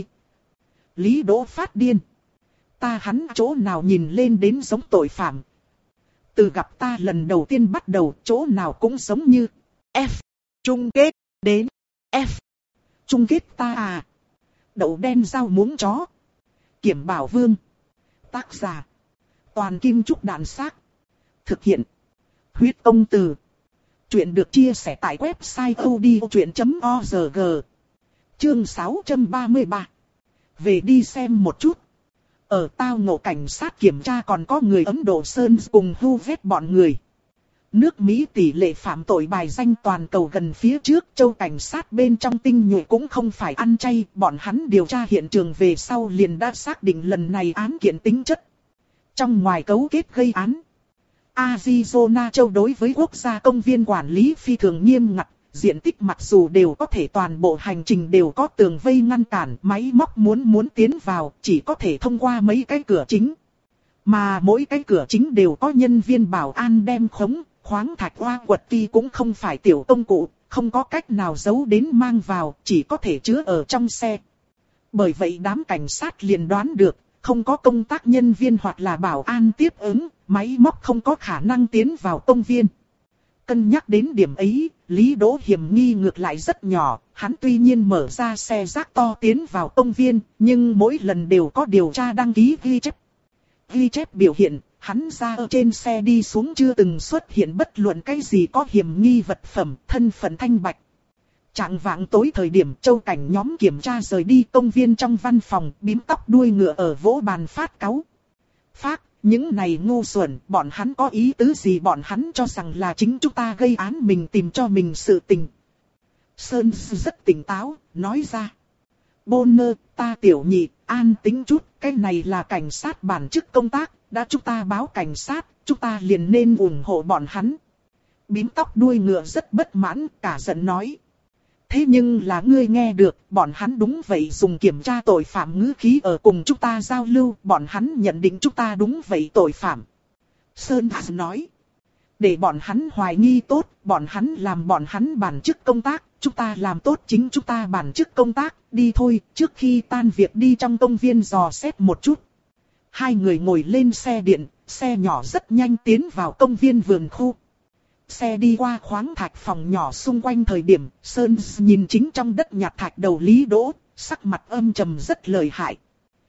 Lý Đỗ phát điên. Ta hắn chỗ nào nhìn lên đến giống tội phạm. Từ gặp ta lần đầu tiên bắt đầu chỗ nào cũng giống như F. Chung kết đến F. Chung kết ta à. Đậu đen rau muống chó. Kiểm Bảo Vương. Tác giả. Toàn Kim Trúc Đạn Xác. Thực hiện. Huyết Công Từ. Chuyện được chia sẻ tại website odchuyện chấm org. Chương sáu trăm ba mươi ba. Về đi xem một chút. Ở tao ngộ cảnh sát kiểm tra còn có người Ấn Độ Sơn cùng hưu vết bọn người. Nước Mỹ tỷ lệ phạm tội bài danh toàn cầu gần phía trước, châu cảnh sát bên trong tinh nhuệ cũng không phải ăn chay, bọn hắn điều tra hiện trường về sau liền đã xác định lần này án kiện tính chất. Trong ngoài cấu kết gây án, Arizona châu đối với quốc gia công viên quản lý phi thường nghiêm ngặt, diện tích mặc dù đều có thể toàn bộ hành trình đều có tường vây ngăn cản, máy móc muốn muốn tiến vào chỉ có thể thông qua mấy cái cửa chính. Mà mỗi cái cửa chính đều có nhân viên bảo an đem khống, khoáng thạch hoa quật ti cũng không phải tiểu công cụ, không có cách nào giấu đến mang vào, chỉ có thể chứa ở trong xe. Bởi vậy đám cảnh sát liền đoán được, không có công tác nhân viên hoặc là bảo an tiếp ứng, máy móc không có khả năng tiến vào công viên. Cân nhắc đến điểm ấy, Lý Đỗ hiểm nghi ngược lại rất nhỏ, hắn tuy nhiên mở ra xe rác to tiến vào công viên, nhưng mỗi lần đều có điều tra đăng ký ghi chép. Ghi chép biểu hiện, hắn ra ở trên xe đi xuống chưa từng xuất hiện bất luận cái gì có hiểm nghi vật phẩm, thân phận thanh bạch. Trạng vạng tối thời điểm châu cảnh nhóm kiểm tra rời đi công viên trong văn phòng, bím tóc đuôi ngựa ở vỗ bàn phát cáu. Phát, những này ngu xuẩn, bọn hắn có ý tứ gì, bọn hắn cho rằng là chính chúng ta gây án mình tìm cho mình sự tình. Sơn rất tỉnh táo, nói ra. Bonner, ta tiểu nhị, an tính chút, cái này là cảnh sát bản chức công tác, đã chúng ta báo cảnh sát, chúng ta liền nên ủng hộ bọn hắn. Bím tóc đuôi ngựa rất bất mãn, cả giận nói. Thế nhưng là ngươi nghe được, bọn hắn đúng vậy dùng kiểm tra tội phạm ngữ khí ở cùng chúng ta giao lưu, bọn hắn nhận định chúng ta đúng vậy tội phạm. Sơn nói. Để bọn hắn hoài nghi tốt, bọn hắn làm bọn hắn bản chức công tác, chúng ta làm tốt chính chúng ta bản chức công tác, đi thôi, trước khi tan việc đi trong công viên dò xét một chút. Hai người ngồi lên xe điện, xe nhỏ rất nhanh tiến vào công viên vườn khu. Xe đi qua khoáng thạch phòng nhỏ xung quanh thời điểm, Sơn nhìn chính trong đất nhặt thạch đầu Lý Đỗ, sắc mặt âm trầm rất lợi hại.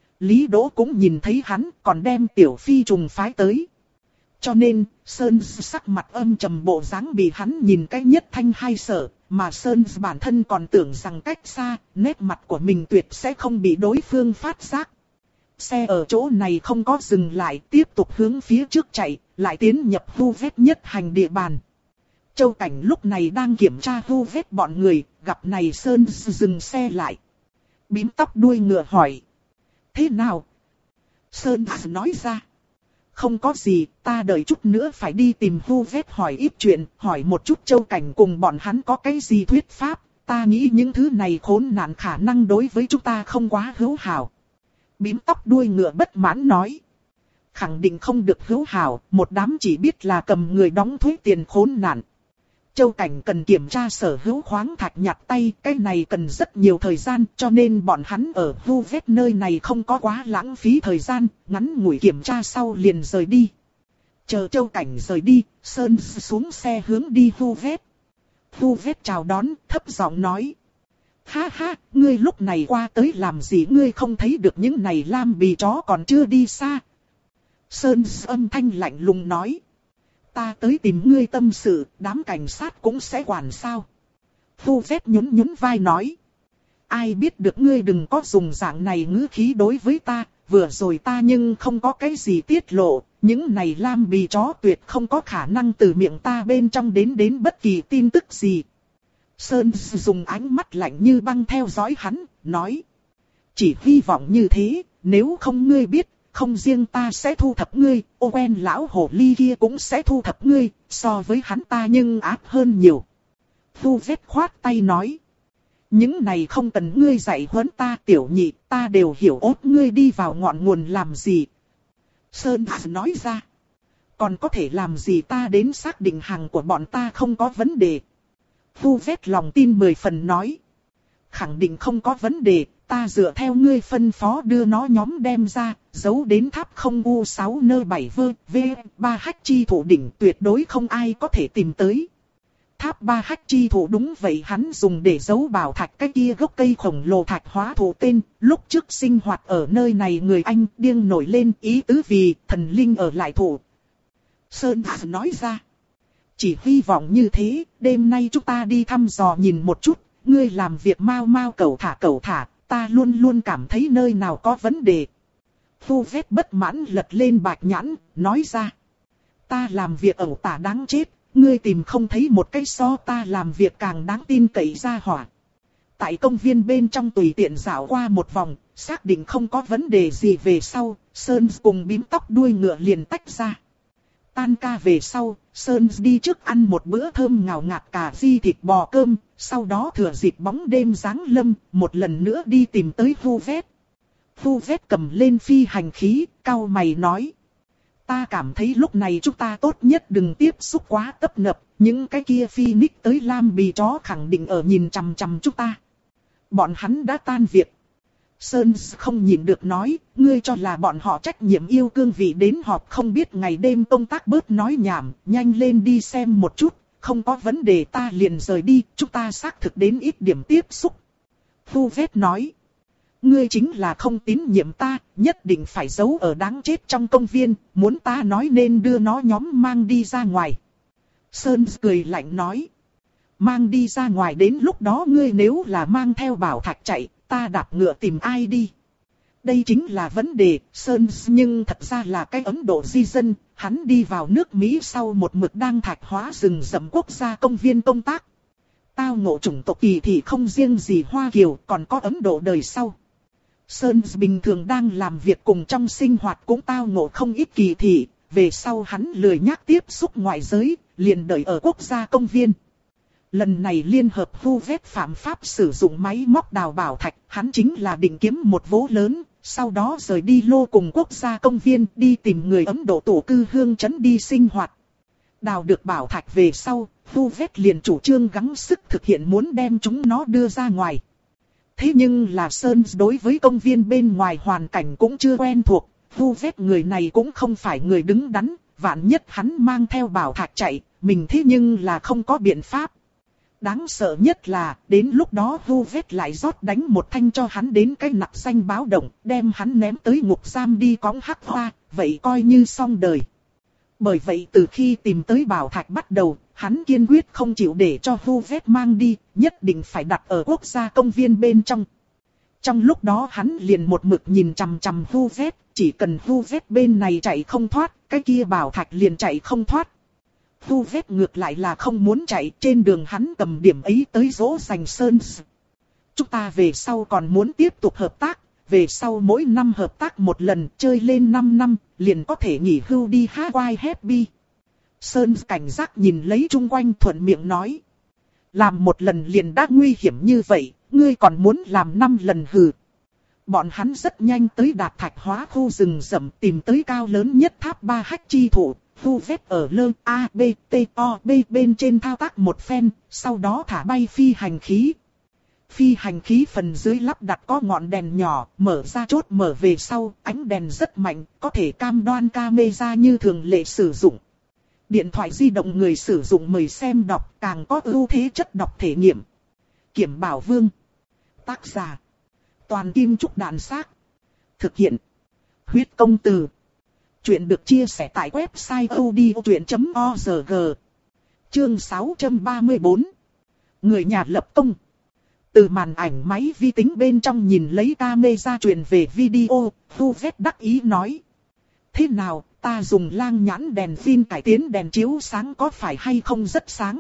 Lý Đỗ cũng nhìn thấy hắn, còn đem Tiểu Phi trùng phái tới. Cho nên, Sơn sắc mặt âm trầm bộ dáng bị hắn nhìn cái nhất thanh hai sở, mà Sơn bản thân còn tưởng rằng cách xa, nét mặt của mình tuyệt sẽ không bị đối phương phát giác. Xe ở chỗ này không có dừng lại, tiếp tục hướng phía trước chạy, lại tiến nhập hu vết nhất hành địa bàn. Châu cảnh lúc này đang kiểm tra hu vết bọn người, gặp này Sơn dừng xe lại. Bím tóc đuôi ngựa hỏi. Thế nào? Sơn nói ra. không có gì, ta đợi chút nữa phải đi tìm Vu Vét hỏi ít chuyện, hỏi một chút Châu Cảnh cùng bọn hắn có cái gì thuyết pháp, ta nghĩ những thứ này khốn nạn khả năng đối với chúng ta không quá hữu hảo. Bím tóc đuôi ngựa bất mãn nói. Khẳng định không được hữu hảo, một đám chỉ biết là cầm người đóng thuế tiền khốn nạn. Châu Cảnh cần kiểm tra sở hữu khoáng thạch nhặt tay, cái này cần rất nhiều thời gian, cho nên bọn hắn ở Vu Vét nơi này không có quá lãng phí thời gian, ngắn ngủi kiểm tra sau liền rời đi. Chờ Châu Cảnh rời đi, Sơn xuống xe hướng đi Vu Vét. Vu Vét chào đón, thấp giọng nói. Ha ha, ngươi lúc này qua tới làm gì, ngươi không thấy được những này lam bì chó còn chưa đi xa. Sơn âm thanh lạnh lùng nói. Ta tới tìm ngươi tâm sự, đám cảnh sát cũng sẽ quản sao. Vu Vét nhún nhún vai nói. Ai biết được ngươi đừng có dùng dạng này ngữ khí đối với ta, vừa rồi ta nhưng không có cái gì tiết lộ, những này lam bì chó tuyệt không có khả năng từ miệng ta bên trong đến đến bất kỳ tin tức gì. Sơn dùng ánh mắt lạnh như băng theo dõi hắn, nói. Chỉ hy vọng như thế, nếu không ngươi biết, không riêng ta sẽ thu thập ngươi, ô quen lão hồ ly kia cũng sẽ thu thập ngươi, so với hắn ta nhưng ác hơn nhiều. Vu Vét khoát tay nói. Những này không cần ngươi dạy huấn ta, tiểu nhị, ta đều hiểu ốt ngươi đi vào ngọn nguồn làm gì. Sơn nói ra. Còn có thể làm gì, ta đến xác định hàng của bọn ta không có vấn đề. Vu Vét lòng tin mười phần nói. Khẳng định không có vấn đề, ta dựa theo ngươi phân phó đưa nó nhóm đem ra, giấu đến tháp không u sáu nơi bảy vơ, v, ba hách chi thủ đỉnh, tuyệt đối không ai có thể tìm tới. Tháp ba hách chi thủ, đúng vậy, hắn dùng để giấu bảo thạch cái kia gốc cây khổng lồ thạch hóa thủ tên, lúc trước sinh hoạt ở nơi này người Anh điên nổi lên, ý tứ vì thần linh ở lại thủ. Sơn Hạ nói ra. Chỉ hy vọng như thế, đêm nay chúng ta đi thăm dò nhìn một chút, ngươi làm việc mau mau cẩu thả cẩu thả, ta luôn luôn cảm thấy nơi nào có vấn đề. Vu Vét bất mãn lật lên bạch nhãn, nói ra. Ta làm việc ẩu tả đáng chết, ngươi tìm không thấy một cái so ta làm việc càng đáng tin cậy ra hỏa. Tại công viên bên trong tùy tiện dạo qua một vòng, xác định không có vấn đề gì về sau, Sơn cùng bím tóc đuôi ngựa liền tách ra. Tan ca về sau, Sơn đi trước ăn một bữa thơm ngào ngạt cà ri thịt bò cơm, sau đó thừa dịp bóng đêm giáng lâm, một lần nữa đi tìm tới Vu Vét. Vu Vét cầm lên phi hành khí, cau mày nói. Ta cảm thấy lúc này chúng ta tốt nhất đừng tiếp xúc quá tấp nập, những cái kia Phoenix tới lam bì chó khẳng định ở nhìn chằm chằm chúng ta. Bọn hắn đã tan việc. Sơn không nhịn được nói, ngươi cho là bọn họ trách nhiệm yêu cương vị đến họp không biết ngày đêm công tác bớt nói nhảm, nhanh lên đi xem một chút, không có vấn đề ta liền rời đi, chúng ta xác thực đến ít điểm tiếp xúc. Vu Vét nói, ngươi chính là không tín nhiệm ta, nhất định phải giấu ở đáng chết trong công viên, muốn ta nói nên đưa nó nhóm mang đi ra ngoài. Sơn cười lạnh nói, mang đi ra ngoài, đến lúc đó ngươi nếu là mang theo bảo thạch chạy, ta đạp ngựa tìm ai đi. Đây chính là vấn đề, Sơn nhưng thật ra là cái Ấn Độ di dân, hắn đi vào nước Mỹ sau một mực đang thạch hóa rừng rậm quốc gia công viên công tác. Tao ngộ chủng tộc kỳ thị không riêng gì Hoa Kiều, còn có Ấn Độ đời sau. Sơn bình thường đang làm việc cùng trong sinh hoạt cũng tao ngộ không ít kỳ thị, về sau hắn lười nhác tiếp xúc ngoại giới, liền đợi ở quốc gia công viên. Lần này liên hợp Vu Vét phạm pháp sử dụng máy móc đào bảo thạch, hắn chính là định kiếm một vố lớn, sau đó rời đi lô cùng quốc gia công viên đi tìm người Ấn Độ tổ cư hương trấn đi sinh hoạt. Đào được bảo thạch về sau, Vu Vét liền chủ trương gắng sức thực hiện muốn đem chúng nó đưa ra ngoài. Thế nhưng là Sơn đối với công viên bên ngoài hoàn cảnh cũng chưa quen thuộc, Vu Vét người này cũng không phải người đứng đắn, vạn nhất hắn mang theo bảo thạch chạy, mình thế nhưng là không có biện pháp. Đáng sợ nhất là, đến lúc đó Vu Vét lại rót đánh một thanh cho hắn đến cái nặc xanh báo động, đem hắn ném tới ngục giam đi cõng hắc hoa, vậy coi như xong đời. Bởi vậy từ khi tìm tới bảo thạch bắt đầu, hắn kiên quyết không chịu để cho Vu Vét mang đi, nhất định phải đặt ở quốc gia công viên bên trong. Trong lúc đó hắn liền một mực nhìn chằm chằm Vu Vét, chỉ cần Vu Vét bên này chạy không thoát, cái kia bảo thạch liền chạy không thoát. Vu Vét ngược lại là không muốn chạy, trên đường hắn cầm điểm ấy tới dỗ dành Sơn. Chúng ta về sau còn muốn tiếp tục hợp tác, về sau mỗi năm hợp tác một lần, chơi lên năm năm, liền có thể nghỉ hưu đi Hawaii Happy. Sơn cảnh giác nhìn lấy chung quanh thuận miệng nói. Làm một lần liền đã nguy hiểm như vậy, ngươi còn muốn làm năm lần hừ. Bọn hắn rất nhanh tới Đạt Thạch Hóa khu rừng rậm tìm tới cao lớn nhất tháp ba hách chi thụ. Thu vết ở lơ A, B, T, O, B bên trên thao tác một phen, sau đó thả bay phi hành khí. Phi hành khí phần dưới lắp đặt có ngọn đèn nhỏ, mở ra chốt mở về sau, ánh đèn rất mạnh, có thể cam đoan camera như thường lệ sử dụng. Điện thoại di động người sử dụng mời xem đọc, càng có ưu thế chất đọc thể nghiệm. Kiểm Bảo Vương. Tác giả. Toàn Kim Trúc Đạn Xác. Thực hiện. Huyết Công Từ. Chuyện được chia sẻ tại website odchuyện chấm org. Chương sáu trăm ba mươi bốn. Người nhà lập công. Từ màn ảnh máy vi tính bên trong nhìn lấy camera truyền về video, Thu Vết đắc ý nói. Thế nào, ta dùng lang nhãn đèn pin cải tiến đèn chiếu sáng có phải hay không rất sáng?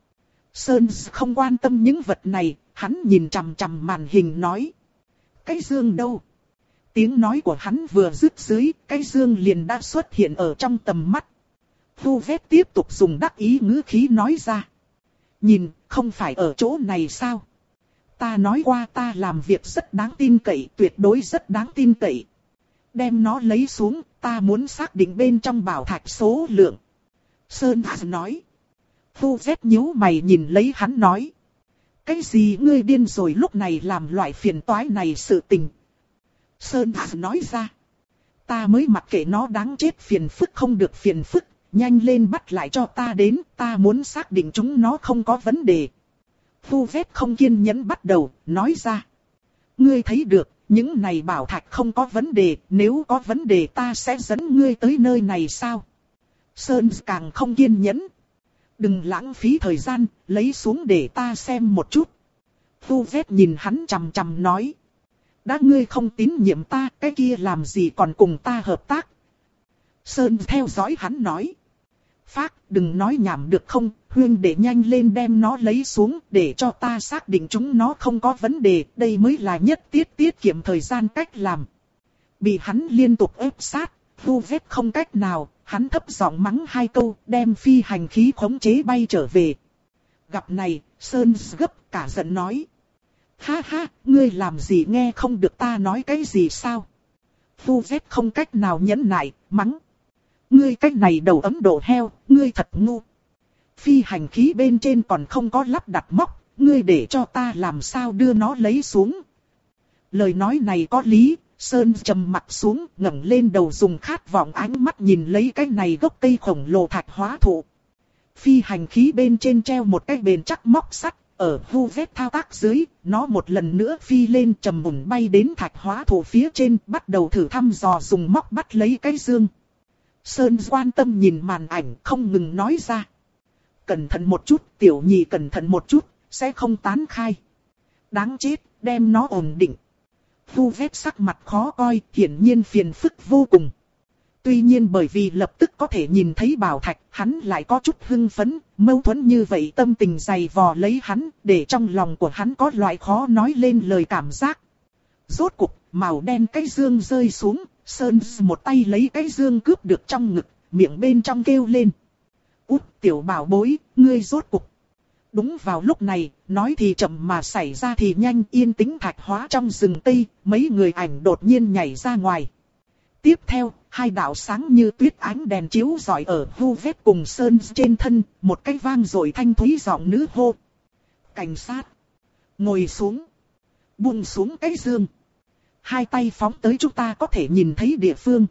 Sơn không quan tâm những vật này, hắn nhìn chằm chằm màn hình nói. Cái dương đâu? Tiếng nói của hắn vừa dứt dưới, cái dương liền đã xuất hiện ở trong tầm mắt. Thu Vết tiếp tục dùng đắc ý ngữ khí nói ra. Nhìn, không phải ở chỗ này sao? Ta nói qua ta làm việc rất đáng tin cậy, tuyệt đối rất đáng tin cậy. Đem nó lấy xuống, ta muốn xác định bên trong bảo thạch số lượng. Sơn Hạ nói. Thu Vết nhíu mày nhìn lấy hắn nói. Cái gì ngươi điên rồi lúc này làm loại phiền toái này sự tình. Sơn Hạ nói ra. Ta mới mặc kệ nó đáng chết phiền phức không được phiền phức. Nhanh lên bắt lại cho ta đến, ta muốn xác định chúng nó không có vấn đề. Thu Vết không kiên nhẫn bắt đầu, nói ra. Ngươi thấy được, những này bảo thạch không có vấn đề, nếu có vấn đề ta sẽ dẫn ngươi tới nơi này sao? Sơn càng không kiên nhẫn. Đừng lãng phí thời gian, lấy xuống để ta xem một chút. Thu Vết nhìn hắn chằm chằm nói. Đã ngươi không tín nhiệm ta, cái kia làm gì còn cùng ta hợp tác? Sơn theo dõi hắn nói. Phác, đừng nói nhảm được không, huyên để nhanh lên đem nó lấy xuống để cho ta xác định chúng nó không có vấn đề, đây mới là nhất tiết tiết kiệm thời gian cách làm. Bị hắn liên tục ép sát, Thu Vết không cách nào, hắn thấp giọng mắng hai câu, đem phi hành khí khống chế bay trở về. Gặp này, Sơn gấp cả giận nói. Ha ha, ngươi làm gì nghe không được ta nói cái gì sao? Thu Vết không cách nào nhẫn nại, mắng. Ngươi cách này đầu ấm độ heo, ngươi thật ngu. Phi hành khí bên trên còn không có lắp đặt móc, ngươi để cho ta làm sao đưa nó lấy xuống. Lời nói này có lý, Sơn trầm mặt xuống, ngẩng lên đầu dùng khát vọng ánh mắt nhìn lấy cái này gốc cây khổng lồ thạch hóa thụ. Phi hành khí bên trên treo một cái bền chắc móc sắt, ở Thu Vết thao tác dưới, nó một lần nữa phi lên trầm mùn bay đến thạch hóa thụ phía trên, bắt đầu thử thăm dò dùng móc bắt lấy cái dương. Sơn quan tâm nhìn màn ảnh không ngừng nói ra. Cẩn thận một chút, tiểu nhị cẩn thận một chút, sẽ không tán khai. Đáng chết, đem nó ổn định. Thu Vết sắc mặt khó coi, hiển nhiên phiền phức vô cùng. Tuy nhiên bởi vì lập tức có thể nhìn thấy bảo thạch, hắn lại có chút hưng phấn, mâu thuẫn như vậy tâm tình dày vò lấy hắn, để trong lòng của hắn có loại khó nói lên lời cảm giác. Rốt cục, màu đen cái dương rơi xuống, Sơn một tay lấy cái dương cướp được trong ngực, miệng bên trong kêu lên. Út tiểu bảo bối, ngươi rốt cục. Đúng vào lúc này, nói thì chậm mà xảy ra thì nhanh, yên tĩnh thạch hóa trong rừng tây, mấy người ảnh đột nhiên nhảy ra ngoài. Tiếp theo, hai đạo sáng như tuyết ánh đèn chiếu rọi ở Thu Vết cùng Sơn trên thân, một cái vang rồi thanh thúy giọng nữ hô. Cảnh sát, ngồi xuống, buông xuống cái dương. Hai tay phóng tới chúng ta có thể nhìn thấy địa phương.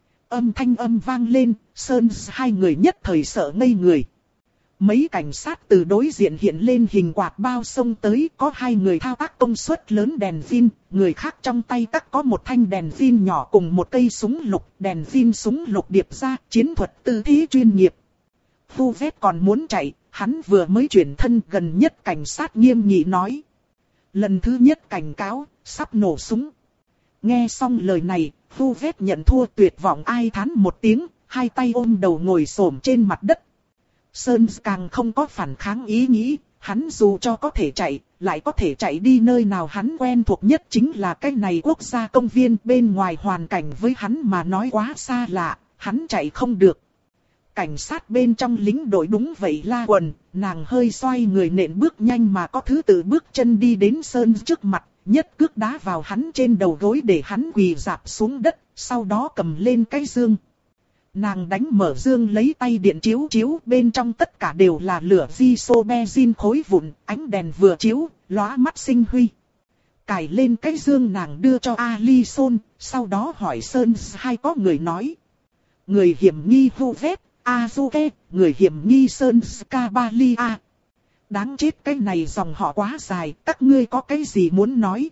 Âm thanh âm vang lên, Sơn hai người nhất thời sợ ngây người. Mấy cảnh sát từ đối diện hiện lên hình quạt bao xông tới, có hai người thao tác công suất lớn đèn pin, người khác trong tay các có một thanh đèn pin nhỏ cùng một cây súng lục, đèn pin súng lục điệp ra, chiến thuật tư thế chuyên nghiệp. Thu Vết còn muốn chạy, hắn vừa mới chuyển thân gần nhất cảnh sát nghiêm nghị nói. Lần thứ nhất cảnh cáo, sắp nổ súng. Nghe xong lời này, Thu Vết nhận thua tuyệt vọng ai thán một tiếng, hai tay ôm đầu ngồi xổm trên mặt đất. Sơn càng không có phản kháng ý nghĩ, Hắn dù cho có thể chạy, lại có thể chạy đi nơi nào, hắn quen thuộc nhất chính là cái này quốc gia công viên, bên ngoài hoàn cảnh với hắn mà nói quá xa lạ, hắn chạy không được. Cảnh sát bên trong lính đội đúng vậy La Quần, nàng hơi xoay người nện bước nhanh mà có thứ tự bước chân đi đến Sơn trước mặt, nhất cước đá vào hắn trên đầu gối để hắn quỳ rạp xuống đất, sau đó cầm lên cái dương. Nàng đánh mở dương lấy tay điện chiếu chiếu, bên trong tất cả đều là lửa isoberzin khối vụn, ánh đèn vừa chiếu, lóa mắt sinh huy. Cài lên cái dương nàng đưa cho Alison, sau đó hỏi Sơn hai có người nói. Người hiểm nghi Huvet, Azuke, người hiểm nghi Sơn Scabalia. Đáng chết, cái này dòng họ quá dài, các ngươi có cái gì muốn nói?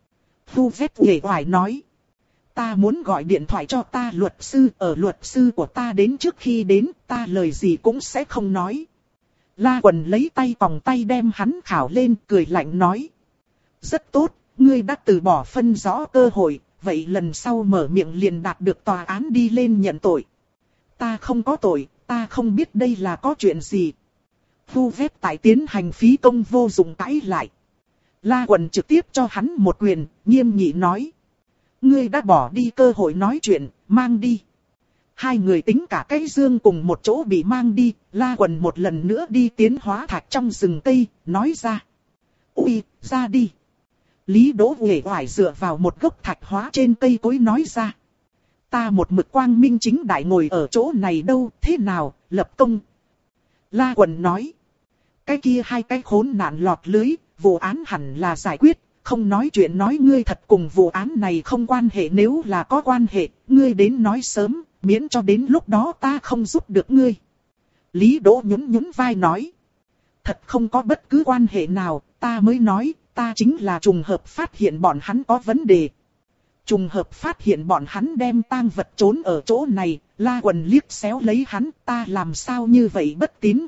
Huvet uể oải nói. Ta muốn gọi điện thoại cho ta luật sư, ở luật sư của ta đến trước khi đến, ta lời gì cũng sẽ không nói. La Quần lấy tay vòng tay đem hắn khảo lên, cười lạnh nói. Rất tốt, ngươi đã từ bỏ phân rõ cơ hội, vậy lần sau mở miệng liền đạt được tòa án đi lên nhận tội. Ta không có tội, ta không biết đây là có chuyện gì. Vu vét tại tiến hành phí công vô dụng cãi lại. La Quần trực tiếp cho hắn một quyền, nghiêm nghị nói. Ngươi đã bỏ đi cơ hội nói chuyện, mang đi. Hai người tính cả cái dương cùng một chỗ bị mang đi, La Quần một lần nữa đi tiến hóa thạch trong rừng cây, nói ra. Ui, ra đi. Lý Đỗ uể oải dựa vào một gốc thạch hóa trên cây cối nói ra. Ta một mực quang minh chính đại ngồi ở chỗ này đâu, thế nào, lập công. La Quần nói. Cái kia hai cái khốn nạn lọt lưới, vụ án hẳn là giải quyết. Không nói chuyện nói ngươi thật cùng vụ án này không quan hệ, nếu là có quan hệ, ngươi đến nói sớm, miễn cho đến lúc đó ta không giúp được ngươi. Lý Đỗ nhún nhún vai nói. Thật không có bất cứ quan hệ nào, ta mới nói, ta chính là trùng hợp phát hiện bọn hắn có vấn đề. Trùng hợp phát hiện bọn hắn đem tang vật trốn ở chỗ này, La Quần liếc xéo lấy hắn, ta làm sao như vậy bất tín.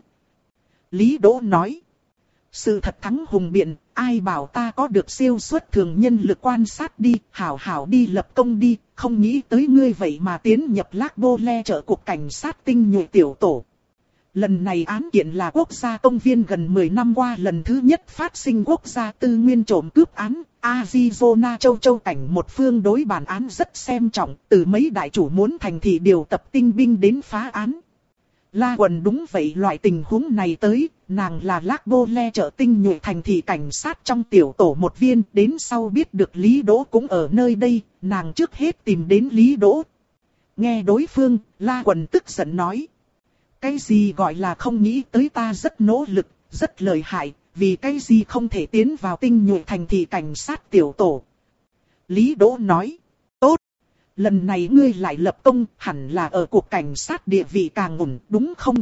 Lý Đỗ nói. Sự thật thắng hùng biện, ai bảo ta có được siêu xuất thường nhân lực quan sát đi, hảo hảo đi lập công đi, không nghĩ tới ngươi vậy mà tiến nhập Lác Bô Le trợ cục cảnh sát tinh nhuệ tiểu tổ. Lần này án kiện là quốc gia công viên gần mười năm qua lần thứ nhất phát sinh quốc gia tư nguyên trộm cướp án, Arizona châu châu cảnh một phương đối bản án rất xem trọng, từ mấy đại chủ muốn thành thị điều tập tinh binh đến phá án. La Quần đúng vậy, loại tình huống này tới, nàng là Lác Bô Le trợ tinh nhuệ thành thị cảnh sát trong tiểu tổ một viên, đến sau biết được Lý Đỗ cũng ở nơi đây, nàng trước hết tìm đến Lý Đỗ. Nghe đối phương, La Quần tức giận nói. Cái gì gọi là không nghĩ tới, ta rất nỗ lực, rất lợi hại, vì cái gì không thể tiến vào tinh nhuệ thành thị cảnh sát tiểu tổ. Lý Đỗ nói, tốt, lần này ngươi lại lập công, hẳn là ở cục cảnh sát địa vị càng ổn, đúng không?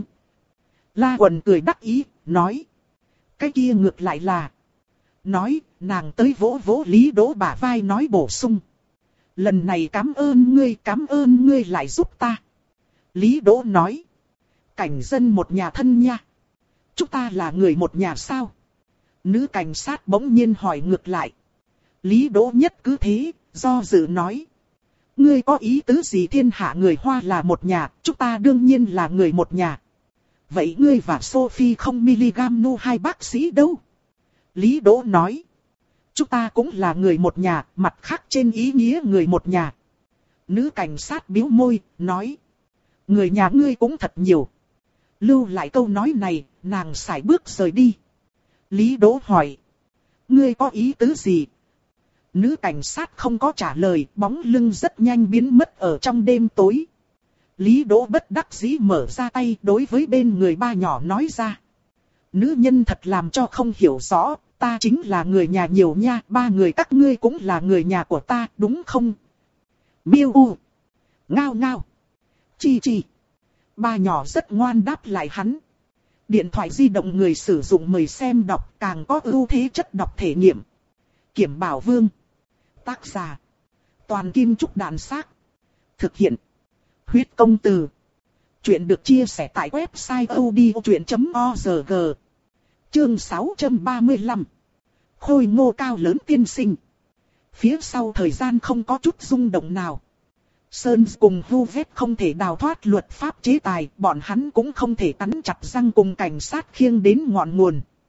La Quần cười đắc ý, nói, cái kia ngược lại là. Nói, nàng tới vỗ vỗ Lý Đỗ bả vai nói bổ sung. Lần này cảm ơn ngươi, cảm ơn ngươi lại giúp ta. Lý Đỗ nói. Cảnh dân một nhà thân nha. Chúng ta là người một nhà sao? Nữ cảnh sát bỗng nhiên hỏi ngược lại. Lý Đỗ nhất cứ thế, do dự nói. Ngươi có ý tứ gì, thiên hạ người Hoa là một nhà, chúng ta đương nhiên là người một nhà. Vậy ngươi và Sophie không miligam nu hai bác sĩ đâu? Lý Đỗ nói. Chúng ta cũng là người một nhà, mặt khác trên ý nghĩa người một nhà. Nữ cảnh sát bĩu môi, nói. Người nhà ngươi cũng thật nhiều. Lưu lại câu nói này, nàng sải bước rời đi. Lý Đỗ hỏi. Ngươi có ý tứ gì? Nữ cảnh sát không có trả lời, bóng lưng rất nhanh biến mất ở trong đêm tối. Lý Đỗ bất đắc dĩ mở ra tay đối với bên người ba nhỏ nói ra. Nữ nhân thật làm cho không hiểu rõ, ta chính là người nhà nhiều nha, ba người các ngươi cũng là người nhà của ta, đúng không? Miêu u. Ngao ngao. Chi chi. Ba nhỏ rất ngoan đáp lại hắn. Điện thoại di động người sử dụng mời xem đọc, càng có ưu thế chất đọc thể nghiệm. Kiểm Bảo Vương. Tác giả. Toàn Kim Trúc Đàn Xác. Thực hiện. Huyết Công Từ. Chuyện được chia sẻ tại website odchuyện chấm org. Chương sáu trăm ba mươi lăm. Khôi ngô cao lớn tiên sinh. Phía sau thời gian không có chút rung động nào. Sơn cùng Huvet không thể đào thoát luật pháp chế tài, bọn hắn cũng không thể cắn chặt răng cùng cảnh sát khiêng đến ngọn nguồn.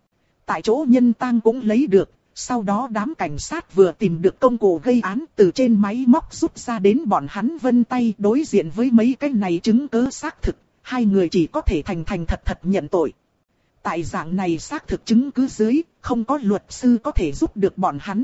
tại chỗ nhân tang cũng lấy được. Sau đó đám cảnh sát vừa tìm được công cụ gây án từ trên máy móc rút ra đến bọn hắn vân tay. Đối diện với mấy cái này chứng cứ xác thực, hai người chỉ có thể thành thành thật thật nhận tội. Tại dạng này xác thực chứng cứ dưới, không có luật sư có thể giúp được bọn hắn.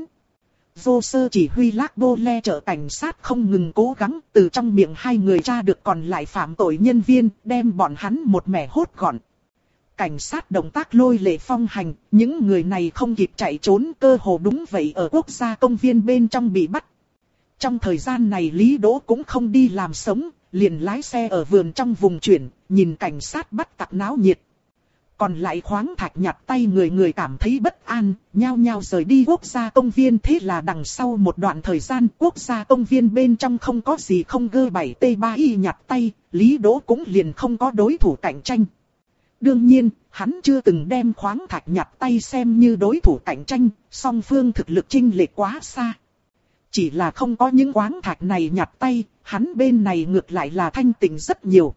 Vô sơ chỉ huy Lác Bô Le chợ cảnh sát không ngừng cố gắng từ trong miệng hai người tra được còn lại phạm tội nhân viên, đem bọn hắn một mẻ hốt gọn. Cảnh sát động tác lôi lệ phong hành, những người này không kịp chạy trốn, cơ hồ đúng vậy ở quốc gia công viên bên trong bị bắt. Trong thời gian này Lý Đỗ cũng không đi làm sống, liền lái xe ở vườn trong vùng chuyển, nhìn cảnh sát bắt tặc náo nhiệt. Còn lại khoáng thạch nhặt tay người người cảm thấy bất an, nhao nhao rời đi quốc gia công viên. Thế là đằng sau một đoạn thời gian quốc gia công viên bên trong không có gì không G bảy T ba Y nhặt tay, Lý Đỗ cũng liền không có đối thủ cạnh tranh. Đương nhiên, hắn chưa từng đem khoáng thạch nhặt tay xem như đối thủ cạnh tranh, song phương thực lực chênh lệch quá xa. Chỉ là không có những khoáng thạch này nhặt tay, hắn bên này ngược lại là thanh tịnh rất nhiều.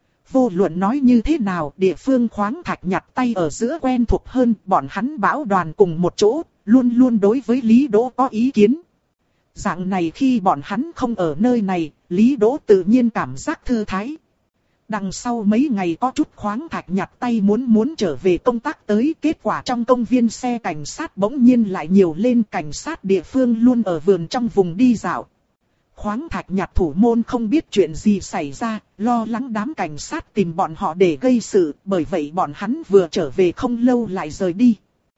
Vô luận nói như thế nào, địa phương khoáng thạch nhặt tay ở giữa quen thuộc hơn, bọn hắn bão đoàn cùng một chỗ, luôn luôn đối với Lý Đỗ có ý kiến. Dạng này khi bọn hắn không ở nơi này, Lý Đỗ tự nhiên cảm giác thư thái. Đằng sau mấy ngày có chút khoáng thạch nhặt tay muốn muốn trở về công tác tới, kết quả trong công viên xe cảnh sát bỗng nhiên lại nhiều lên. Cảnh sát địa phương luôn ở vườn trong vùng đi dạo. Khoáng thạch nhặt thủ môn không biết chuyện gì xảy ra, lo lắng đám cảnh sát tìm bọn họ để gây sự, bởi vậy bọn hắn vừa trở về không lâu lại rời đi.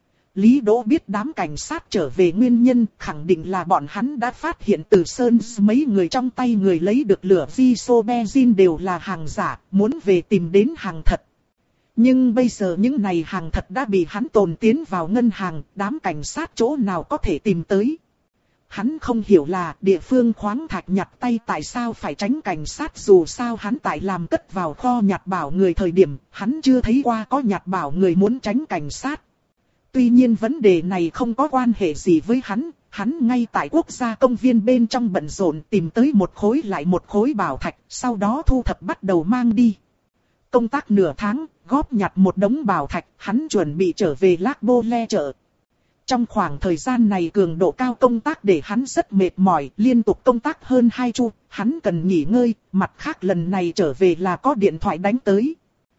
Lý Đỗ biết đám cảnh sát trở về nguyên nhân, khẳng định là bọn hắn đã phát hiện từ Sơn mấy người trong tay người lấy được lửa isobenzin đều là hàng giả, muốn về tìm đến hàng thật. Nhưng bây giờ những này hàng thật đã bị hắn tồn tiến vào ngân hàng, đám cảnh sát chỗ nào có thể tìm tới. Hắn không hiểu là địa phương khoáng thạch nhặt tay tại sao phải tránh cảnh sát, dù sao hắn tại làm cất vào kho nhặt bảo người thời điểm, hắn chưa thấy qua có nhặt bảo người muốn tránh cảnh sát. Tuy nhiên vấn đề này không có quan hệ gì với hắn, hắn ngay tại quốc gia công viên bên trong bận rộn tìm tới một khối lại một khối bảo thạch, sau đó thu thập bắt đầu mang đi. Công tác nửa tháng, góp nhặt một đống bảo thạch, hắn chuẩn bị trở về Lác Bô Le chợ. Trong khoảng thời gian này cường độ cao công tác để hắn rất mệt mỏi, liên tục công tác hơn hai chu, hắn cần nghỉ ngơi, mặt khác lần này trở về là có điện thoại đánh tới.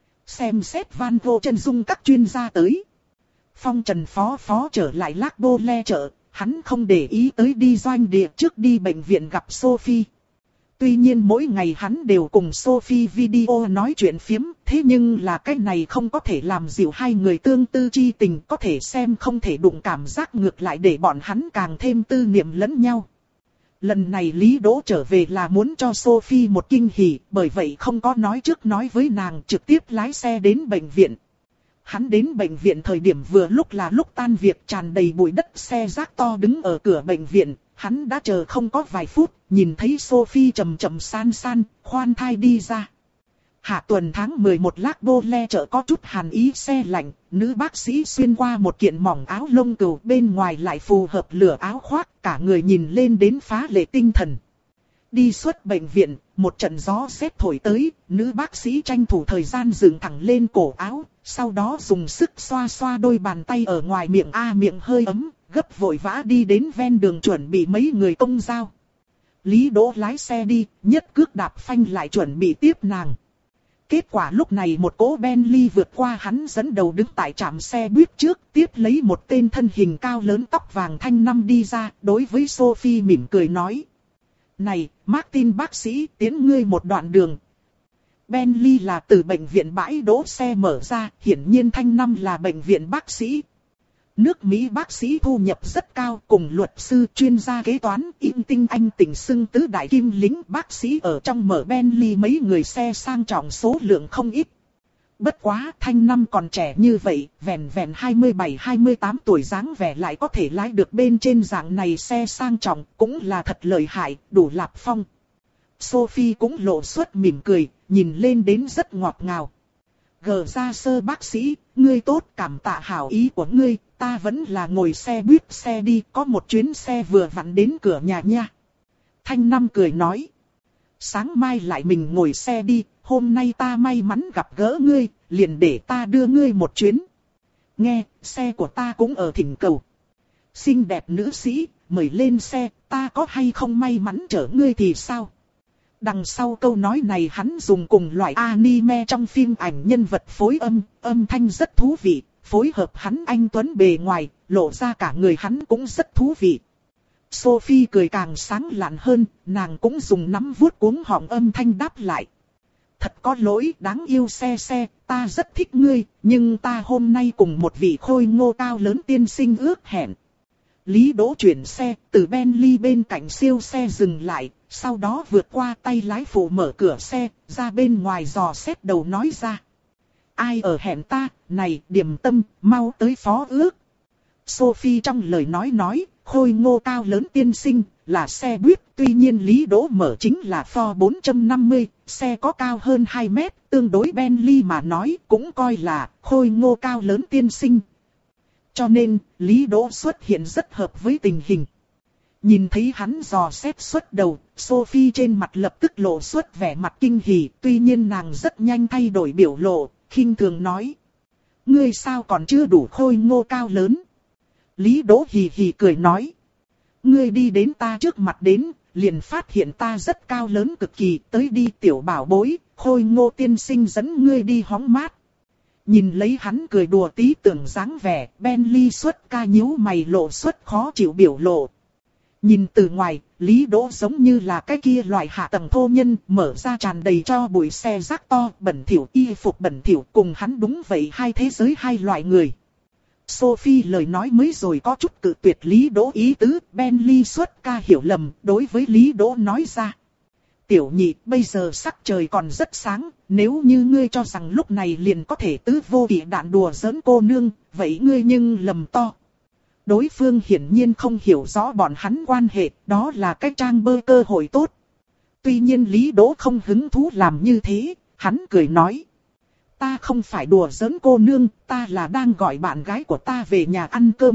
Xem xét Van Gogh chân dung các chuyên gia tới. Phong Trần phó phó trở lại Lác Bô Le chợ, hắn không để ý tới đi doanh địa trước đi bệnh viện gặp Sophie. Tuy nhiên mỗi ngày hắn đều cùng Sophie video nói chuyện phiếm, thế nhưng là cái này không có thể làm dịu hai người tương tư chi tình, có thể xem không thể đụng, cảm giác ngược lại để bọn hắn càng thêm tư niệm lẫn nhau. Lần này Lý Đỗ trở về là muốn cho Sophie một kinh hỉ, bởi vậy không có nói trước nói với nàng, trực tiếp lái xe đến bệnh viện. Hắn đến bệnh viện thời điểm vừa lúc là lúc tan việc, tràn đầy bụi đất, xe rác to đứng ở cửa bệnh viện. Hắn đã chờ không có vài phút, nhìn thấy Sophie chậm chậm san san, khoan thai đi ra. Hạ tuần tháng mười một Lác Bô Le chợ có chút hàn ý xe lạnh, nữ bác sĩ xuyên qua một kiện mỏng áo lông cừu, bên ngoài lại phù hợp lửa áo khoác, cả người nhìn lên đến phá lệ tinh thần. Đi xuất bệnh viện, một trận gió sét thổi tới, nữ bác sĩ tranh thủ thời gian dựng thẳng lên cổ áo, sau đó dùng sức xoa xoa đôi bàn tay ở ngoài miệng, a miệng hơi ấm, gấp vội vã đi đến ven đường chuẩn bị mấy người công giao. Lý Đỗ lái xe đi, nhất cước đạp phanh lại chuẩn bị tiếp nàng. Kết quả lúc này một cỗ Bentley vượt qua hắn dẫn đầu đứng tại trạm xe buýt trước, tiếp lấy một tên thân hình cao lớn tóc vàng thanh năm đi ra, đối với Sophie mỉm cười nói. Này, Martin bác sĩ, tiến ngươi một đoạn đường. Bentley là từ bệnh viện bãi đỗ xe mở ra, hiển nhiên thanh năm là bệnh viện bác sĩ. Nước Mỹ bác sĩ thu nhập rất cao, cùng luật sư, chuyên gia kế toán, in tinh anh tỉnh xưng tứ đại kim lính bác sĩ ở trong mở Bentley mấy người xe sang trọng số lượng không ít. Bất quá thanh năm còn trẻ như vậy, vẹn vẹn hai mươi bảy hai mươi tám tuổi dáng vẻ lại có thể lái được bên trên dạng này xe sang trọng, cũng là thật lợi hại, đủ lạp phong. Sophie cũng lộ xuất mỉm cười, nhìn lên đến rất ngọt ngào. Gờ ra sơ bác sĩ, ngươi tốt, cảm tạ hảo ý của ngươi, ta vẫn là ngồi xe buýt xe đi, có một chuyến xe vừa vặn đến cửa nhà nha. Thanh năm cười nói. Sáng mai lại mình ngồi xe đi, hôm nay ta may mắn gặp gỡ ngươi, liền để ta đưa ngươi một chuyến. Nghe, xe của ta cũng ở thỉnh cầu. Xinh đẹp nữ sĩ, mời lên xe, ta có hay không may mắn chở ngươi thì sao? Đằng sau câu nói này hắn dùng cùng loại anime trong phim ảnh nhân vật phối âm, âm thanh rất thú vị, phối hợp hắn anh tuấn bề ngoài, lộ ra cả người hắn cũng rất thú vị. Sophie cười càng sáng lạn hơn, nàng cũng dùng nắm vuốt cuống họng âm thanh đáp lại. Thật có lỗi, đáng yêu xe xe, ta rất thích ngươi, nhưng ta hôm nay cùng một vị khôi ngô cao lớn tiên sinh ước hẹn. Lý Đỗ chuyển xe, từ Bentley bên cạnh siêu xe dừng lại, sau đó vượt qua tay lái phụ mở cửa xe, ra bên ngoài dò xét đầu nói ra. Ai ở hẹn ta, này Điềm Tâm, mau tới phó ước. Sophie trong lời nói nói, khôi ngô cao lớn tiên sinh, là xe buýt, tuy nhiên Lý Đỗ mở chính là Ford bốn trăm năm mươi, xe có cao hơn hai mét, tương đối Bentley mà nói cũng coi là khôi ngô cao lớn tiên sinh. Cho nên, Lý Đỗ xuất hiện rất hợp với tình hình. Nhìn thấy hắn dò xét xuất đầu, Sophie trên mặt lập tức lộ xuất vẻ mặt kinh hỉ, tuy nhiên nàng rất nhanh thay đổi biểu lộ, khinh thường nói. Ngươi sao còn chưa đủ khôi ngô cao lớn? Lý Đỗ hì hì cười nói. Ngươi đi đến ta trước mặt đến, liền phát hiện ta rất cao lớn cực kỳ, tới đi tiểu bảo bối, khôi ngô tiên sinh dẫn ngươi đi hóng mát. Nhìn lấy hắn cười đùa tí tưởng dáng vẻ, Bentley xuất ca nhíu mày lộ xuất khó chịu biểu lộ. Nhìn từ ngoài, Lý Đỗ giống như là cái kia loại hạ tầng thô nhân, mở ra tràn đầy cho bụi xe rác to, bẩn thỉu, y phục bẩn thỉu, cùng hắn đúng vậy hai thế giới hai loại người. Sophie lời nói mới rồi có chút cự tuyệt Lý Đỗ ý tứ, Bentley xuất ca hiểu lầm, đối với Lý Đỗ nói ra. Tiểu nhị, bây giờ sắc trời còn rất sáng, nếu như ngươi cho rằng lúc này liền có thể tứ vô kỵ đạn đùa giỡn cô nương, vậy ngươi nhưng lầm to. Đối phương hiển nhiên không hiểu rõ bọn hắn quan hệ, đó là cách trang bơ cơ hội tốt. Tuy nhiên Lý Đỗ không hứng thú làm như thế, hắn cười nói. Ta không phải đùa giỡn cô nương, ta là đang gọi bạn gái của ta về nhà ăn cơm.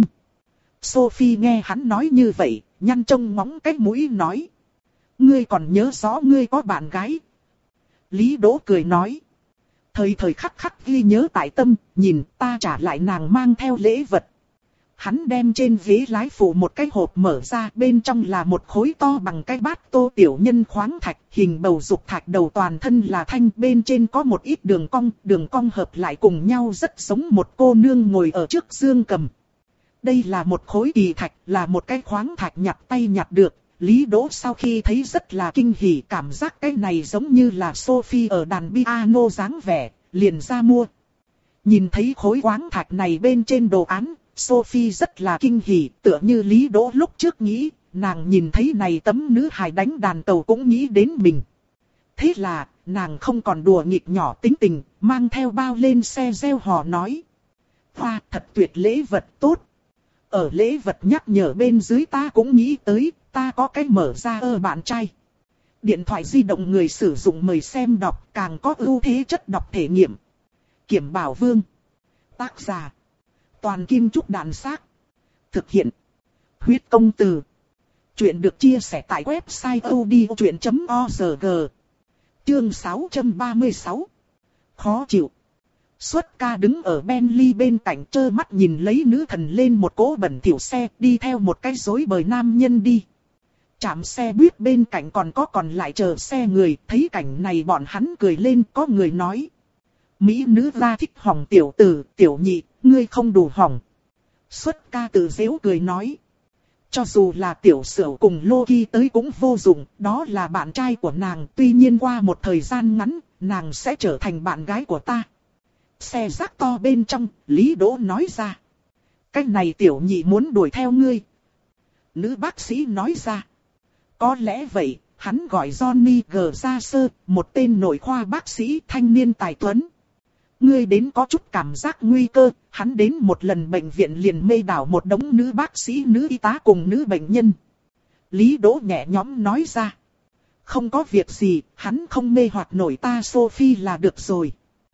Sophie nghe hắn nói như vậy, nhăn trông ngóng cái mũi nói. Ngươi còn nhớ rõ ngươi có bạn gái. Lý Đỗ cười nói. Thời thời khắc khắc ghi nhớ tại tâm, nhìn ta trả lại nàng mang theo lễ vật. Hắn đem trên ghế lái phụ một cái hộp mở ra, bên trong là một khối to bằng cái bát tô tiểu nhân khoáng thạch, hình bầu dục thạch đầu toàn thân là thanh, bên trên có một ít đường cong, đường cong hợp lại cùng nhau rất giống một cô nương ngồi ở trước dương cầm. Đây là một khối kỳ thạch, là một cái khoáng thạch nhặt tay nhặt được. Lý Đỗ sau khi thấy rất là kinh hỉ, cảm giác cái này giống như là Sophie ở đàn piano dáng vẻ, liền ra mua. Nhìn thấy khối khoáng thạch này bên trên đồ án, Sophie rất là kinh hỉ, tựa như Lý Đỗ lúc trước nghĩ, nàng nhìn thấy này tấm nữ hài đánh đàn tàu cũng nghĩ đến mình. Thế là, nàng không còn đùa nghịch nhỏ tính tình, mang theo bao lên xe reo hò nói. Hoa, thật tuyệt lễ vật tốt. Ở lễ vật nhắc nhở bên dưới ta cũng nghĩ tới, ta có cái mở ra ơ bạn trai. Điện thoại di động người sử dụng mời xem đọc, càng có ưu thế chất đọc thể nghiệm. Kiểm Bảo Vương. Tác giả. Toàn Kim Trúc Đàn Xác. Thực hiện. Huyết Công Từ. Chuyện được chia sẻ tại website odchuyện chấm org. Chương sáu trăm ba mươi sáu. Khó chịu. Xuất ca đứng ở Bentley bên cạnh trơ mắt nhìn lấy nữ thần lên một cỗ bẩn thỉu xe, đi theo một cái rối bời nam nhân đi. Trạm xe buýt bên cạnh còn có còn lại chờ xe người, thấy cảnh này bọn hắn cười lên, có người nói. Mỹ nữ ra thích hỏng tiểu tử, tiểu nhị, ngươi không đủ hỏng. Xuất ca tự giễu cười nói. Cho dù là tiểu sửu cùng Loki tới cũng vô dụng, đó là bạn trai của nàng, tuy nhiên qua một thời gian ngắn, nàng sẽ trở thành bạn gái của ta. Xe rác to bên trong, Lý Đỗ nói ra. Cái này tiểu nhị muốn đuổi theo ngươi. Nữ bác sĩ nói ra. Có lẽ vậy, hắn gọi Johnny G. Sơ, một tên nội khoa bác sĩ thanh niên tài tuấn. Ngươi đến có chút cảm giác nguy cơ, hắn đến một lần bệnh viện liền mê đảo một đống nữ bác sĩ, nữ y tá cùng nữ bệnh nhân. Lý Đỗ nhẹ nhõm nói ra. Không có việc gì, hắn không mê hoặc nổi ta Sophie là được rồi.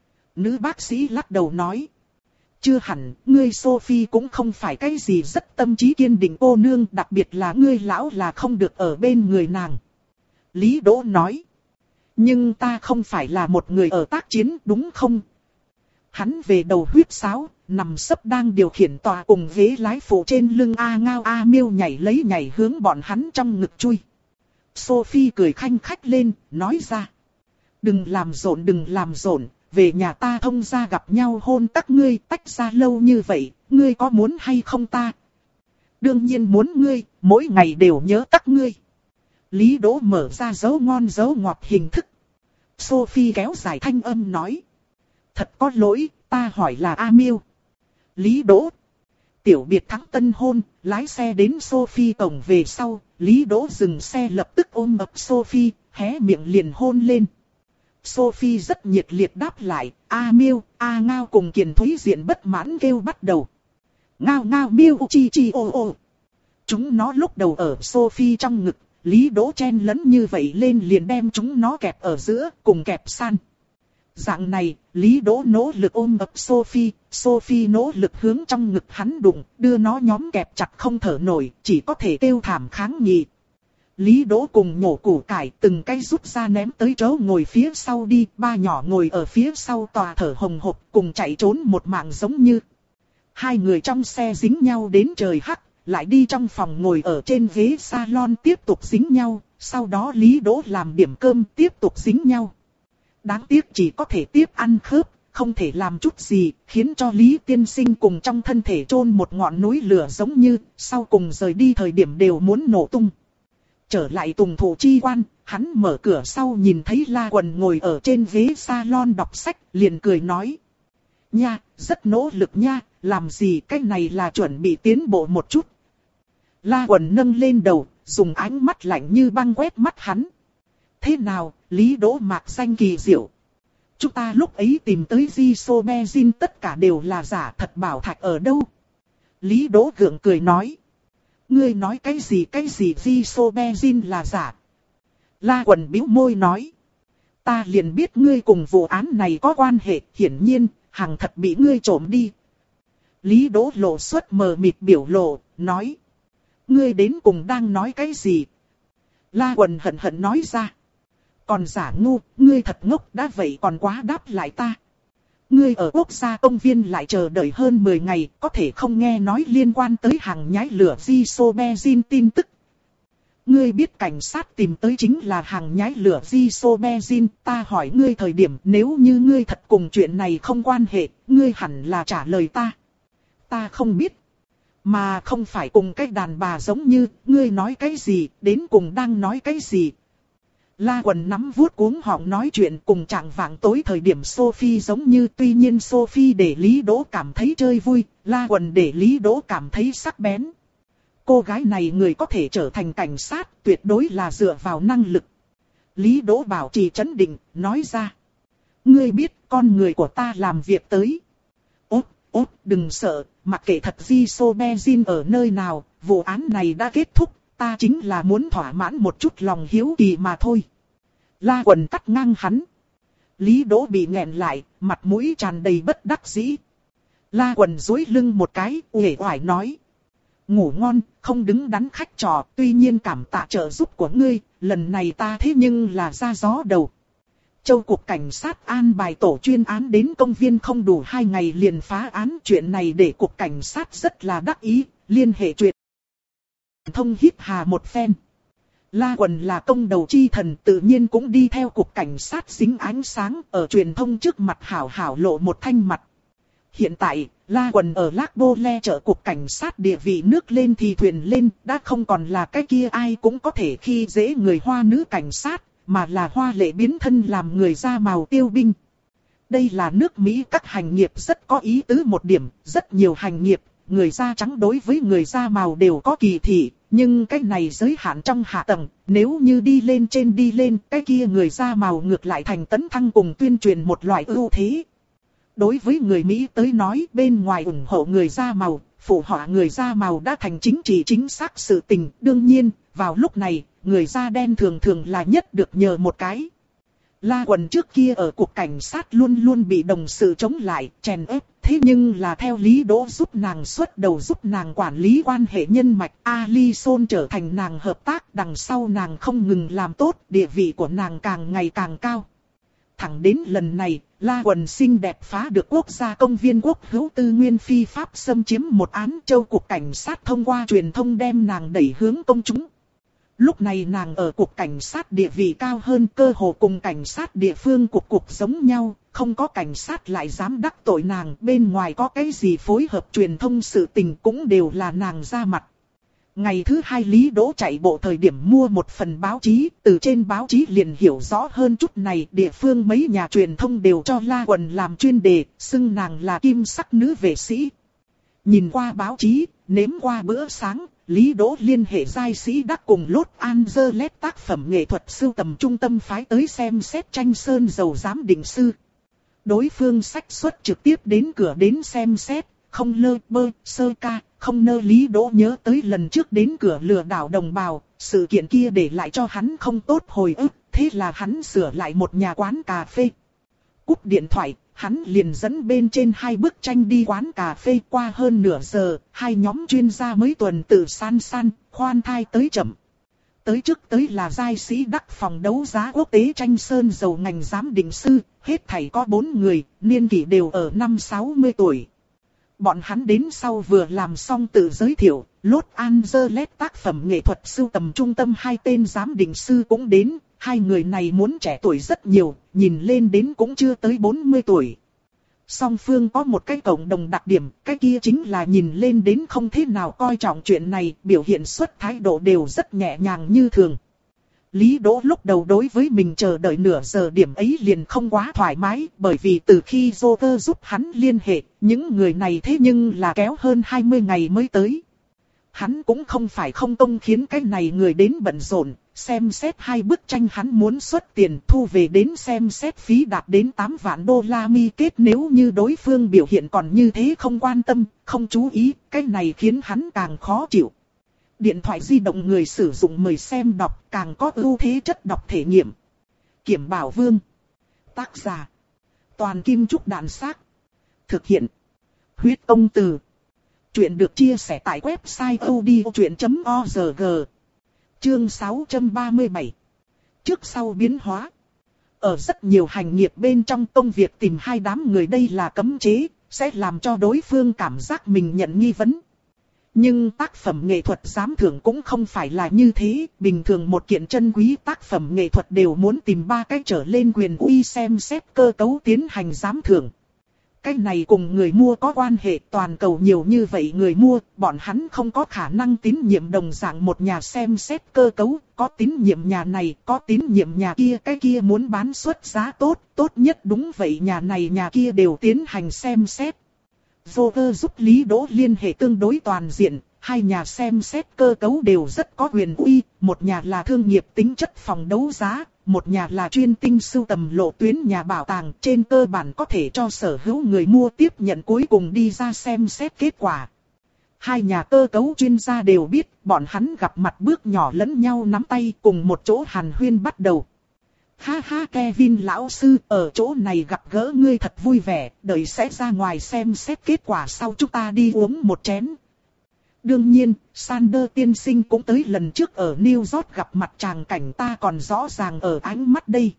Nữ bác sĩ lắc đầu nói. Chưa hẳn, ngươi Sophie cũng không phải cái gì rất tâm trí kiên định cô nương, đặc biệt là ngươi lão là không được ở bên người nàng. Lý Đỗ nói. Nhưng ta không phải là một người ở tác chiến đúng không? hắn về đầu huyết sáo, nằm sấp đang điều khiển tòa cùng ghế lái phụ trên lưng A Ngao A Miêu nhảy lấy nhảy hướng bọn hắn trong ngực chui. Sophie cười khanh khách lên, nói ra. Đừng làm rộn đừng làm rộn, về nhà ta thông ra gặp nhau hôn các ngươi, tách ra lâu như vậy, ngươi có muốn hay không ta? Đương nhiên muốn ngươi, mỗi ngày đều nhớ các ngươi. Lý Đỗ mở ra dấu ngon dấu ngọt hình thức. Sophie kéo dài thanh âm nói. Thật có lỗi, ta hỏi là A Miêu. Lý Đỗ. Tiểu biệt thắng tân hôn, lái xe đến Sophie cổng về sau, Lý Đỗ dừng xe lập tức ôm ập Sophie, hé miệng liền hôn lên. Sophie rất nhiệt liệt đáp lại, A Miêu, A Ngao cùng Kiền Thúy Diện bất mãn kêu bắt đầu. Ngao ngao miêu chi chi ô ô. Chúng nó lúc đầu ở Sophie trong ngực, Lý Đỗ chen lấn như vậy lên liền đem chúng nó kẹp ở giữa, cùng kẹp san. Dạng này, Lý Đỗ nỗ lực ôm ập Sophie, Sophie nỗ lực hướng trong ngực hắn đụng, đưa nó nhóm kẹp chặt không thở nổi, chỉ có thể kêu thảm kháng nghị. Lý Đỗ cùng nhổ củ cải từng cái rút ra ném tới chỗ ngồi phía sau đi, ba nhỏ ngồi ở phía sau tòa thở hồng hộc cùng chạy trốn một mạng giống như. Hai người trong xe dính nhau đến trời hắc, lại đi trong phòng ngồi ở trên ghế salon tiếp tục dính nhau, sau đó Lý Đỗ làm điểm cơm tiếp tục dính nhau. Đáng tiếc chỉ có thể tiếp ăn khớp, không thể làm chút gì, khiến cho Lý Tiên Sinh cùng trong thân thể chôn một ngọn núi lửa giống như, sau cùng rời đi thời điểm đều muốn nổ tung. Trở lại Tùng Thủ Chi Quan, hắn mở cửa sau nhìn thấy La Quần ngồi ở trên ghế salon đọc sách, liền cười nói. Nha, rất nỗ lực nha, làm gì cái này là chuẩn bị tiến bộ một chút. La Quần nâng lên đầu, dùng ánh mắt lạnh như băng quét mắt hắn. Thế nào, Lý Đỗ mạc danh kỳ diệu. Chúng ta lúc ấy tìm tới Isobenzin tất cả đều là giả, thật bảo thạch ở đâu? Lý Đỗ gượng cười nói. Ngươi nói cái gì cái gì Isobenzin là giả? La Quần bĩu môi nói. Ta liền biết ngươi cùng vụ án này có quan hệ, hiển nhiên, hàng thật bị ngươi trộm đi. Lý Đỗ lộ xuất mờ mịt biểu lộ, nói. Ngươi đến cùng đang nói cái gì? La Quần hận hận nói ra. Còn giả ngu, ngươi thật ngốc, đã vậy còn quá đáp lại ta. Ngươi ở quốc gia công viên lại chờ đợi hơn mười ngày, có thể không nghe nói liên quan tới hàng nhái lửa Isobenzin tin tức. Ngươi biết cảnh sát tìm tới chính là hàng nhái lửa Isobenzin, ta hỏi ngươi thời điểm nếu như ngươi thật cùng chuyện này không quan hệ, ngươi hẳn là trả lời ta. Ta không biết. Mà không phải cùng cái đàn bà giống như, ngươi nói cái gì, đến cùng đang nói cái gì. La Quần nắm vuốt cuống họng nói chuyện cùng trạng vạng tối thời điểm Sophie giống như, tuy nhiên Sophie để Lý Đỗ cảm thấy chơi vui, La Quần để Lý Đỗ cảm thấy sắc bén. Cô gái này người có thể trở thành cảnh sát tuyệt đối là dựa vào năng lực. Lý Đỗ bảo trì trấn định, nói ra. Ngươi biết con người của ta làm việc tới. Ốt, ốt, đừng sợ, mặc kệ thật Isobenzin ở nơi nào, vụ án này đã kết thúc, ta chính là muốn thỏa mãn một chút lòng hiếu kỳ mà thôi. La Quần cắt ngang hắn. Lý Đỗ bị nghẹn lại, mặt mũi tràn đầy bất đắc dĩ. La Quần duỗi lưng một cái, uể oải nói. Ngủ ngon, không đứng đắn khách trò, tuy nhiên cảm tạ trợ giúp của ngươi, lần này ta thế nhưng là ra gió đầu. Châu cục cảnh sát an bài tổ chuyên án đến công viên không đủ hai ngày liền phá án, chuyện này để cục cảnh sát rất là đắc ý, liên hệ truyền thông hít hà một phen. La Quần là công đầu chi thần, tự nhiên cũng đi theo cục cảnh sát dính ánh sáng, ở truyền thông trước mặt hảo hảo lộ một thanh mặt. Hiện tại, La Quần ở Lác Bô Le trợ cục cảnh sát địa vị nước lên thì thuyền lên, đã không còn là cái kia ai cũng có thể khi dễ người Hoa nữ cảnh sát, mà là hoa lệ biến thân làm người da màu tiêu binh. Đây là nước Mỹ các hành nghiệp rất có ý tứ một điểm, rất nhiều hành nghiệp, người da trắng đối với người da màu đều có kỳ thị, nhưng cái này giới hạn trong hạ tầng, nếu như đi lên trên đi lên, cái kia người da màu ngược lại thành tấn thăng cùng tuyên truyền một loại ưu thế. Đối với người Mỹ tới nói, bên ngoài ủng hộ người da màu, phụ họa người da màu đã thành chính trị chính xác sự tình, đương nhiên, vào lúc này, người da đen thường thường là nhất được nhờ một cái. La Quần trước kia ở cục cảnh sát luôn luôn bị đồng sự chống lại, chèn ép, thế nhưng là theo Lý Đỗ giúp nàng xuất đầu giúp nàng quản lý quan hệ nhân mạch, Alison trở thành nàng hợp tác, đằng sau nàng không ngừng làm tốt, địa vị của nàng càng ngày càng cao. Thẳng đến lần này, La Quần xinh đẹp phá được quốc gia công viên quốc hữu tư nguyên phi pháp xâm chiếm một án, châu cục cảnh sát thông qua truyền thông đem nàng đẩy hướng công chúng. Lúc này nàng ở cục cảnh sát địa vị cao hơn, cơ hồ cùng cảnh sát địa phương cục cục giống nhau, không có cảnh sát lại dám đắc tội nàng, bên ngoài có cái gì phối hợp truyền thông sự tình cũng đều là nàng ra mặt. Ngày thứ hai Lý Đỗ chạy bộ thời điểm mua một phần báo chí, từ trên báo chí liền hiểu rõ hơn chút này, địa phương mấy nhà truyền thông đều cho La Quần làm chuyên đề, xưng nàng là kim sắc nữ vệ sĩ. Nhìn qua báo chí, nếm qua bữa sáng, Lý Đỗ liên hệ giai sĩ đắc cùng Los Angeles tác phẩm nghệ thuật sưu tầm trung tâm phái tới xem xét tranh sơn dầu giám định sư. Đối phương sách xuất trực tiếp đến cửa đến xem xét, không lơ bơ, sơ ca, không nơ. Lý Đỗ nhớ tới lần trước đến cửa lừa đảo đồng bào, sự kiện kia để lại cho hắn không tốt hồi ức, thế là hắn sửa lại một nhà quán cà phê. Cúp điện thoại, hắn liền dẫn bên trên hai bức tranh đi quán cà phê. Qua hơn nửa giờ, hai nhóm chuyên gia mới tuần tự san san, khoan thai tới chậm. Tới trước tới là giai sĩ đắc phòng đấu giá quốc tế tranh sơn dầu ngành giám định sư, hết thảy có bốn người, niên kỷ đều ở năm sáu mươi tuổi. Bọn hắn đến sau vừa làm xong tự giới thiệu, Los Angeles tác phẩm nghệ thuật sưu tầm trung tâm hai tên giám định sư cũng đến, hai người này muốn trẻ tuổi rất nhiều, nhìn lên đến cũng chưa tới bốn mươi tuổi. Song phương có một cái cộng đồng đặc điểm, cái kia chính là nhìn lên đến không thế nào coi trọng chuyện này, biểu hiện xuất thái độ đều rất nhẹ nhàng như thường. Lý Đỗ lúc đầu đối với mình chờ đợi nửa giờ điểm ấy liền không quá thoải mái, bởi vì từ khi Joker giúp hắn liên hệ, những người này thế nhưng là kéo hơn hai mươi ngày mới tới. Hắn cũng không phải không công khiến cái này người đến bận rộn, xem xét hai bức tranh hắn muốn xuất tiền thu về đến xem xét phí đạt đến tám vạn đô la mi kết, nếu như đối phương biểu hiện còn như thế không quan tâm, không chú ý, cái này khiến hắn càng khó chịu. Điện thoại di động người sử dụng mời xem đọc càng có ưu thế chất đọc thể nghiệm. Kiểm Bảo Vương. Tác giả. Toàn Kim Trúc Đạn Xác. Thực hiện. Huyết Công Từ. Chuyện được chia sẻ tại website odchuyện chấm org. Chương sáu trăm ba mươi bảy. Trước sau biến hóa. Ở rất nhiều hành nghiệp bên trong, công việc tìm hai đám người đây là cấm chế, sẽ làm cho đối phương cảm giác mình nhận nghi vấn. Nhưng tác phẩm nghệ thuật giám thưởng cũng không phải là như thế, bình thường một kiện chân quý tác phẩm nghệ thuật đều muốn tìm ba cái trở lên quyền uy xem xét cơ cấu tiến hành giám thưởng. Cái này cùng người mua có quan hệ, toàn cầu nhiều như vậy người mua, bọn hắn không có khả năng tín nhiệm đồng dạng một nhà xem xét cơ cấu, có tín nhiệm nhà này, có tín nhiệm nhà kia, cái kia muốn bán suất giá tốt, tốt nhất đúng vậy nhà này nhà kia đều tiến hành xem xét. Joker giúp Lý Đỗ liên hệ tương đối toàn diện, hai nhà xem xét cơ cấu đều rất có quyền uy, một nhà là thương nghiệp tính chất phòng đấu giá, một nhà là chuyên tinh sưu tầm lộ tuyến nhà bảo tàng, trên cơ bản có thể cho sở hữu người mua tiếp nhận cuối cùng đi ra xem xét kết quả. Hai nhà cơ cấu chuyên gia đều biết, bọn hắn gặp mặt bước nhỏ lẫn nhau nắm tay cùng một chỗ hàn huyên bắt đầu. Ha ha Kevin lão sư, ở chỗ này gặp gỡ ngươi thật vui vẻ, đợi sẽ ra ngoài xem xét kết quả sau chúng ta đi uống một chén. Đương nhiên, Sander tiên sinh cũng tới lần trước ở New York gặp mặt tràng cảnh ta còn rõ ràng ở ánh mắt đây.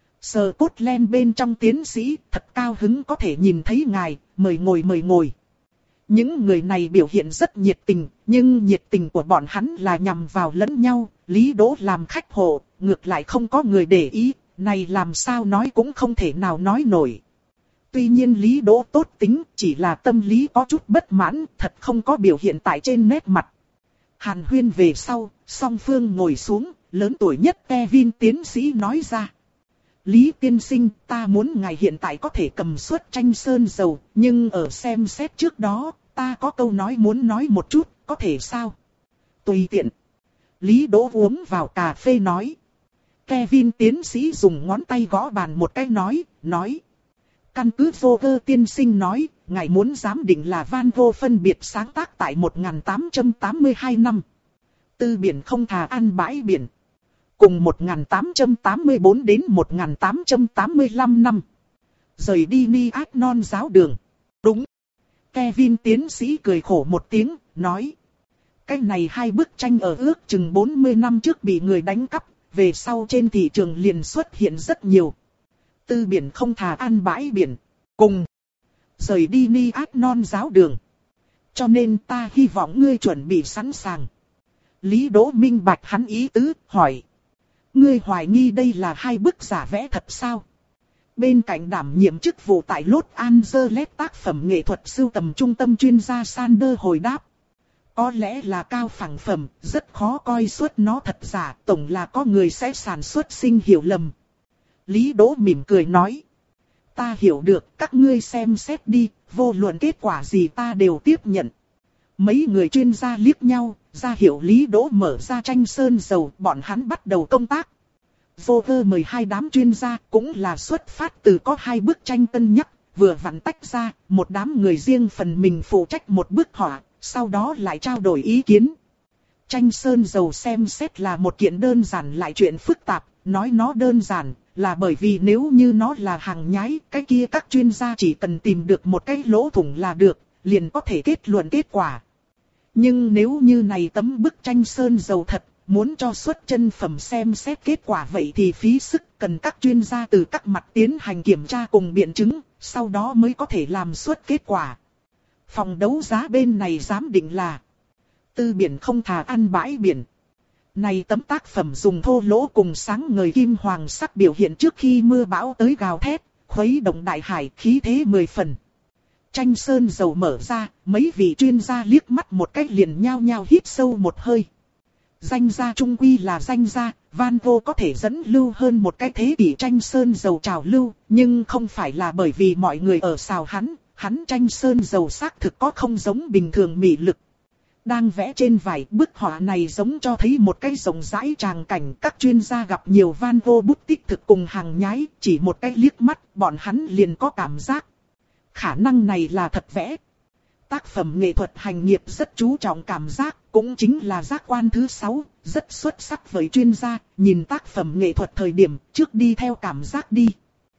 Scotland bên trong tiến sĩ, thật cao hứng có thể nhìn thấy ngài, mời ngồi mời ngồi. Những người này biểu hiện rất nhiệt tình, nhưng nhiệt tình của bọn hắn là nhằm vào lẫn nhau, Lý Đỗ làm khách hộ, ngược lại không có người để ý, này làm sao nói cũng không thể nào nói nổi. Tuy nhiên Lý Đỗ tốt tính, chỉ là tâm lý có chút bất mãn, thật không có biểu hiện tại trên nét mặt. Hàn huyên về sau, song phương ngồi xuống, lớn tuổi nhất Kevin tiến sĩ nói ra. Lý tiên sinh, ta muốn ngài hiện tại có thể cầm suất tranh sơn dầu, nhưng ở xem xét trước đó, ta có câu nói muốn nói một chút, có thể sao? Tùy tiện. Lý Đỗ uống vào cà phê nói. Kevin tiến sĩ dùng ngón tay gõ bàn một cái nói, nói. Căn cứ Joker tiên sinh nói, ngài muốn giám định là Van Gogh phân biệt sáng tác tại một nghìn tám trăm tám mươi hai năm. Tư biển không thà ăn bãi biển. Cùng một nghìn tám trăm tám mươi tư đến một nghìn tám trăm tám mươi lăm năm. Rời đi Ni Át Non giáo đường. Đúng. Kevin tiến sĩ cười khổ một tiếng, nói. Cái này hai bức tranh ở ước chừng bốn mươi năm trước bị người đánh cắp, về sau trên thị trường liền xuất hiện rất nhiều. Tư biển không thà ăn bãi biển. Cùng. Rời đi Ni Át Non giáo đường. Cho nên ta hy vọng ngươi chuẩn bị sẵn sàng. Lý Đỗ minh bạch hắn ý tứ, hỏi. Ngươi hoài nghi đây là hai bức giả vẽ thật sao? Bên cạnh đảm nhiệm chức vụ tại Los Angeles tác phẩm nghệ thuật sưu tầm trung tâm chuyên gia Sander hồi đáp. Có lẽ là cao phẳng phẩm, rất khó coi xuất nó thật giả, tổng là có người sẽ sản xuất sinh hiểu lầm. Lý Đỗ mỉm cười nói. Ta hiểu được, các ngươi xem xét đi, vô luận kết quả gì ta đều tiếp nhận. Mấy người chuyên gia liếc nhau, ra hiệu Lý Đỗ mở ra tranh sơn dầu, bọn hắn bắt đầu công tác. Vogue mời hai đám chuyên gia, cũng là xuất phát từ có hai bức tranh cân nhắc, vừa vặn tách ra, một đám người riêng phần mình phụ trách một bức họa, sau đó lại trao đổi ý kiến. Tranh sơn dầu xem xét là một kiện đơn giản lại chuyện phức tạp, nói nó đơn giản, là bởi vì nếu như nó là hàng nhái, cái kia các chuyên gia chỉ cần tìm được một cái lỗ thủng là được, liền có thể kết luận kết quả. Nhưng nếu như này tấm bức tranh sơn dầu thật, muốn cho xuất chân phẩm xem xét kết quả vậy thì phí sức, cần các chuyên gia từ các mặt tiến hành kiểm tra cùng biện chứng, sau đó mới có thể làm xuất kết quả. Phòng đấu giá bên này giám định là Tư biển không thà ăn bãi biển. Này tấm tác phẩm dùng thô lỗ cùng sáng ngời kim hoàng sắc biểu hiện trước khi mưa bão tới gào thét, khuấy động đại hải, khí thế mười phần. Tranh sơn dầu mở ra, mấy vị chuyên gia liếc mắt một cái liền nhao nhao hít sâu một hơi. Danh gia trung quy là danh gia, Van Gogh có thể dẫn lưu hơn một cái thế kỷ tranh sơn dầu trào lưu, nhưng không phải là bởi vì mọi người ở xào hắn, hắn tranh sơn dầu xác thực có không giống bình thường mị lực. Đang vẽ trên vải, bức họa này giống cho thấy một cái rộng rãi tràng cảnh, các chuyên gia gặp nhiều Van Gogh bút tích thực cùng hàng nhái, chỉ một cái liếc mắt, bọn hắn liền có cảm giác. Khả năng này là thật vẽ. Tác phẩm nghệ thuật hành nghiệp rất chú trọng cảm giác, cũng chính là giác quan thứ sáu, rất xuất sắc với chuyên gia, nhìn tác phẩm nghệ thuật thời điểm, trước đi theo cảm giác đi.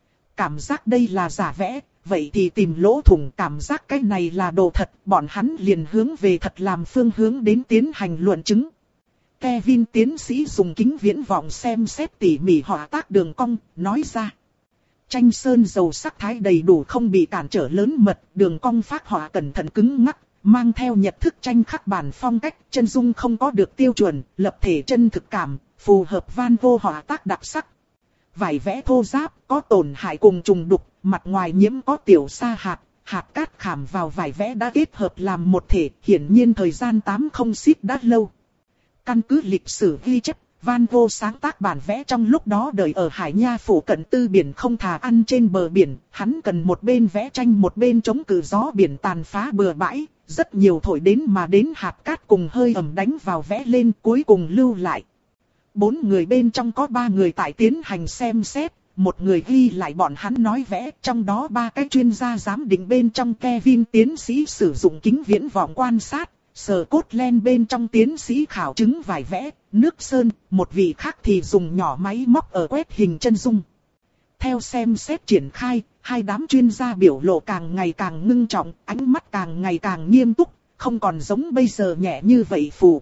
Cảm giác đây là giả vẽ, vậy thì tìm lỗ thủng, cảm giác cái này là đồ thật, bọn hắn liền hướng về thật làm phương hướng đến tiến hành luận chứng. Kevin tiến sĩ dùng kính viễn vọng xem xét tỉ mỉ họa tác đường cong, nói ra. Tranh sơn dầu sắc thái đầy đủ không bị cản trở lớn mật, đường cong phác họa cẩn thận cứng ngắc, mang theo nhật thức tranh khắc bản phong cách, chân dung không có được tiêu chuẩn, lập thể chân thực cảm, phù hợp Van Gogh họa tác đặc sắc. Vải vẽ thô ráp, có tổn hại cùng trùng đục, mặt ngoài nhiễm có tiểu sa hạt, hạt cát khảm vào vải vẽ đã kết hợp làm một thể, hiển nhiên thời gian tám không xít đã lâu. Căn cứ lịch sử ghi chép, Van Gogh sáng tác bản vẽ trong lúc đó đời ở Hải Nha phủ cận Tư biển không thà ăn trên bờ biển, hắn cần một bên vẽ tranh một bên chống cự gió biển tàn phá bừa bãi, rất nhiều thổi đến mà đến hạt cát cùng hơi ẩm đánh vào vẽ lên cuối cùng lưu lại. Bốn người bên trong có ba người tại tiến hành xem xét, một người ghi lại bọn hắn nói vẽ, trong đó ba cái chuyên gia giám định bên trong Kevin tiến sĩ sử dụng kính viễn vọng quan sát, Scotland bên trong tiến sĩ khảo chứng vải vẽ, nước sơn, một vị khác thì dùng nhỏ máy móc ở quét hình chân dung. Theo xem xét triển khai, hai đám chuyên gia biểu lộ càng ngày càng ngưng trọng, ánh mắt càng ngày càng nghiêm túc, không còn giống bây giờ nhẹ như vậy phù.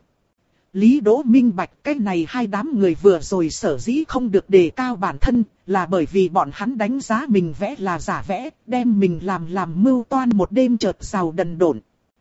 Lý Đỗ minh bạch cái này hai đám người vừa rồi sở dĩ không được đề cao bản thân, là bởi vì bọn hắn đánh giá mình vẽ là giả vẽ, đem mình làm làm mưu toan một đêm chợt giàu đần độn.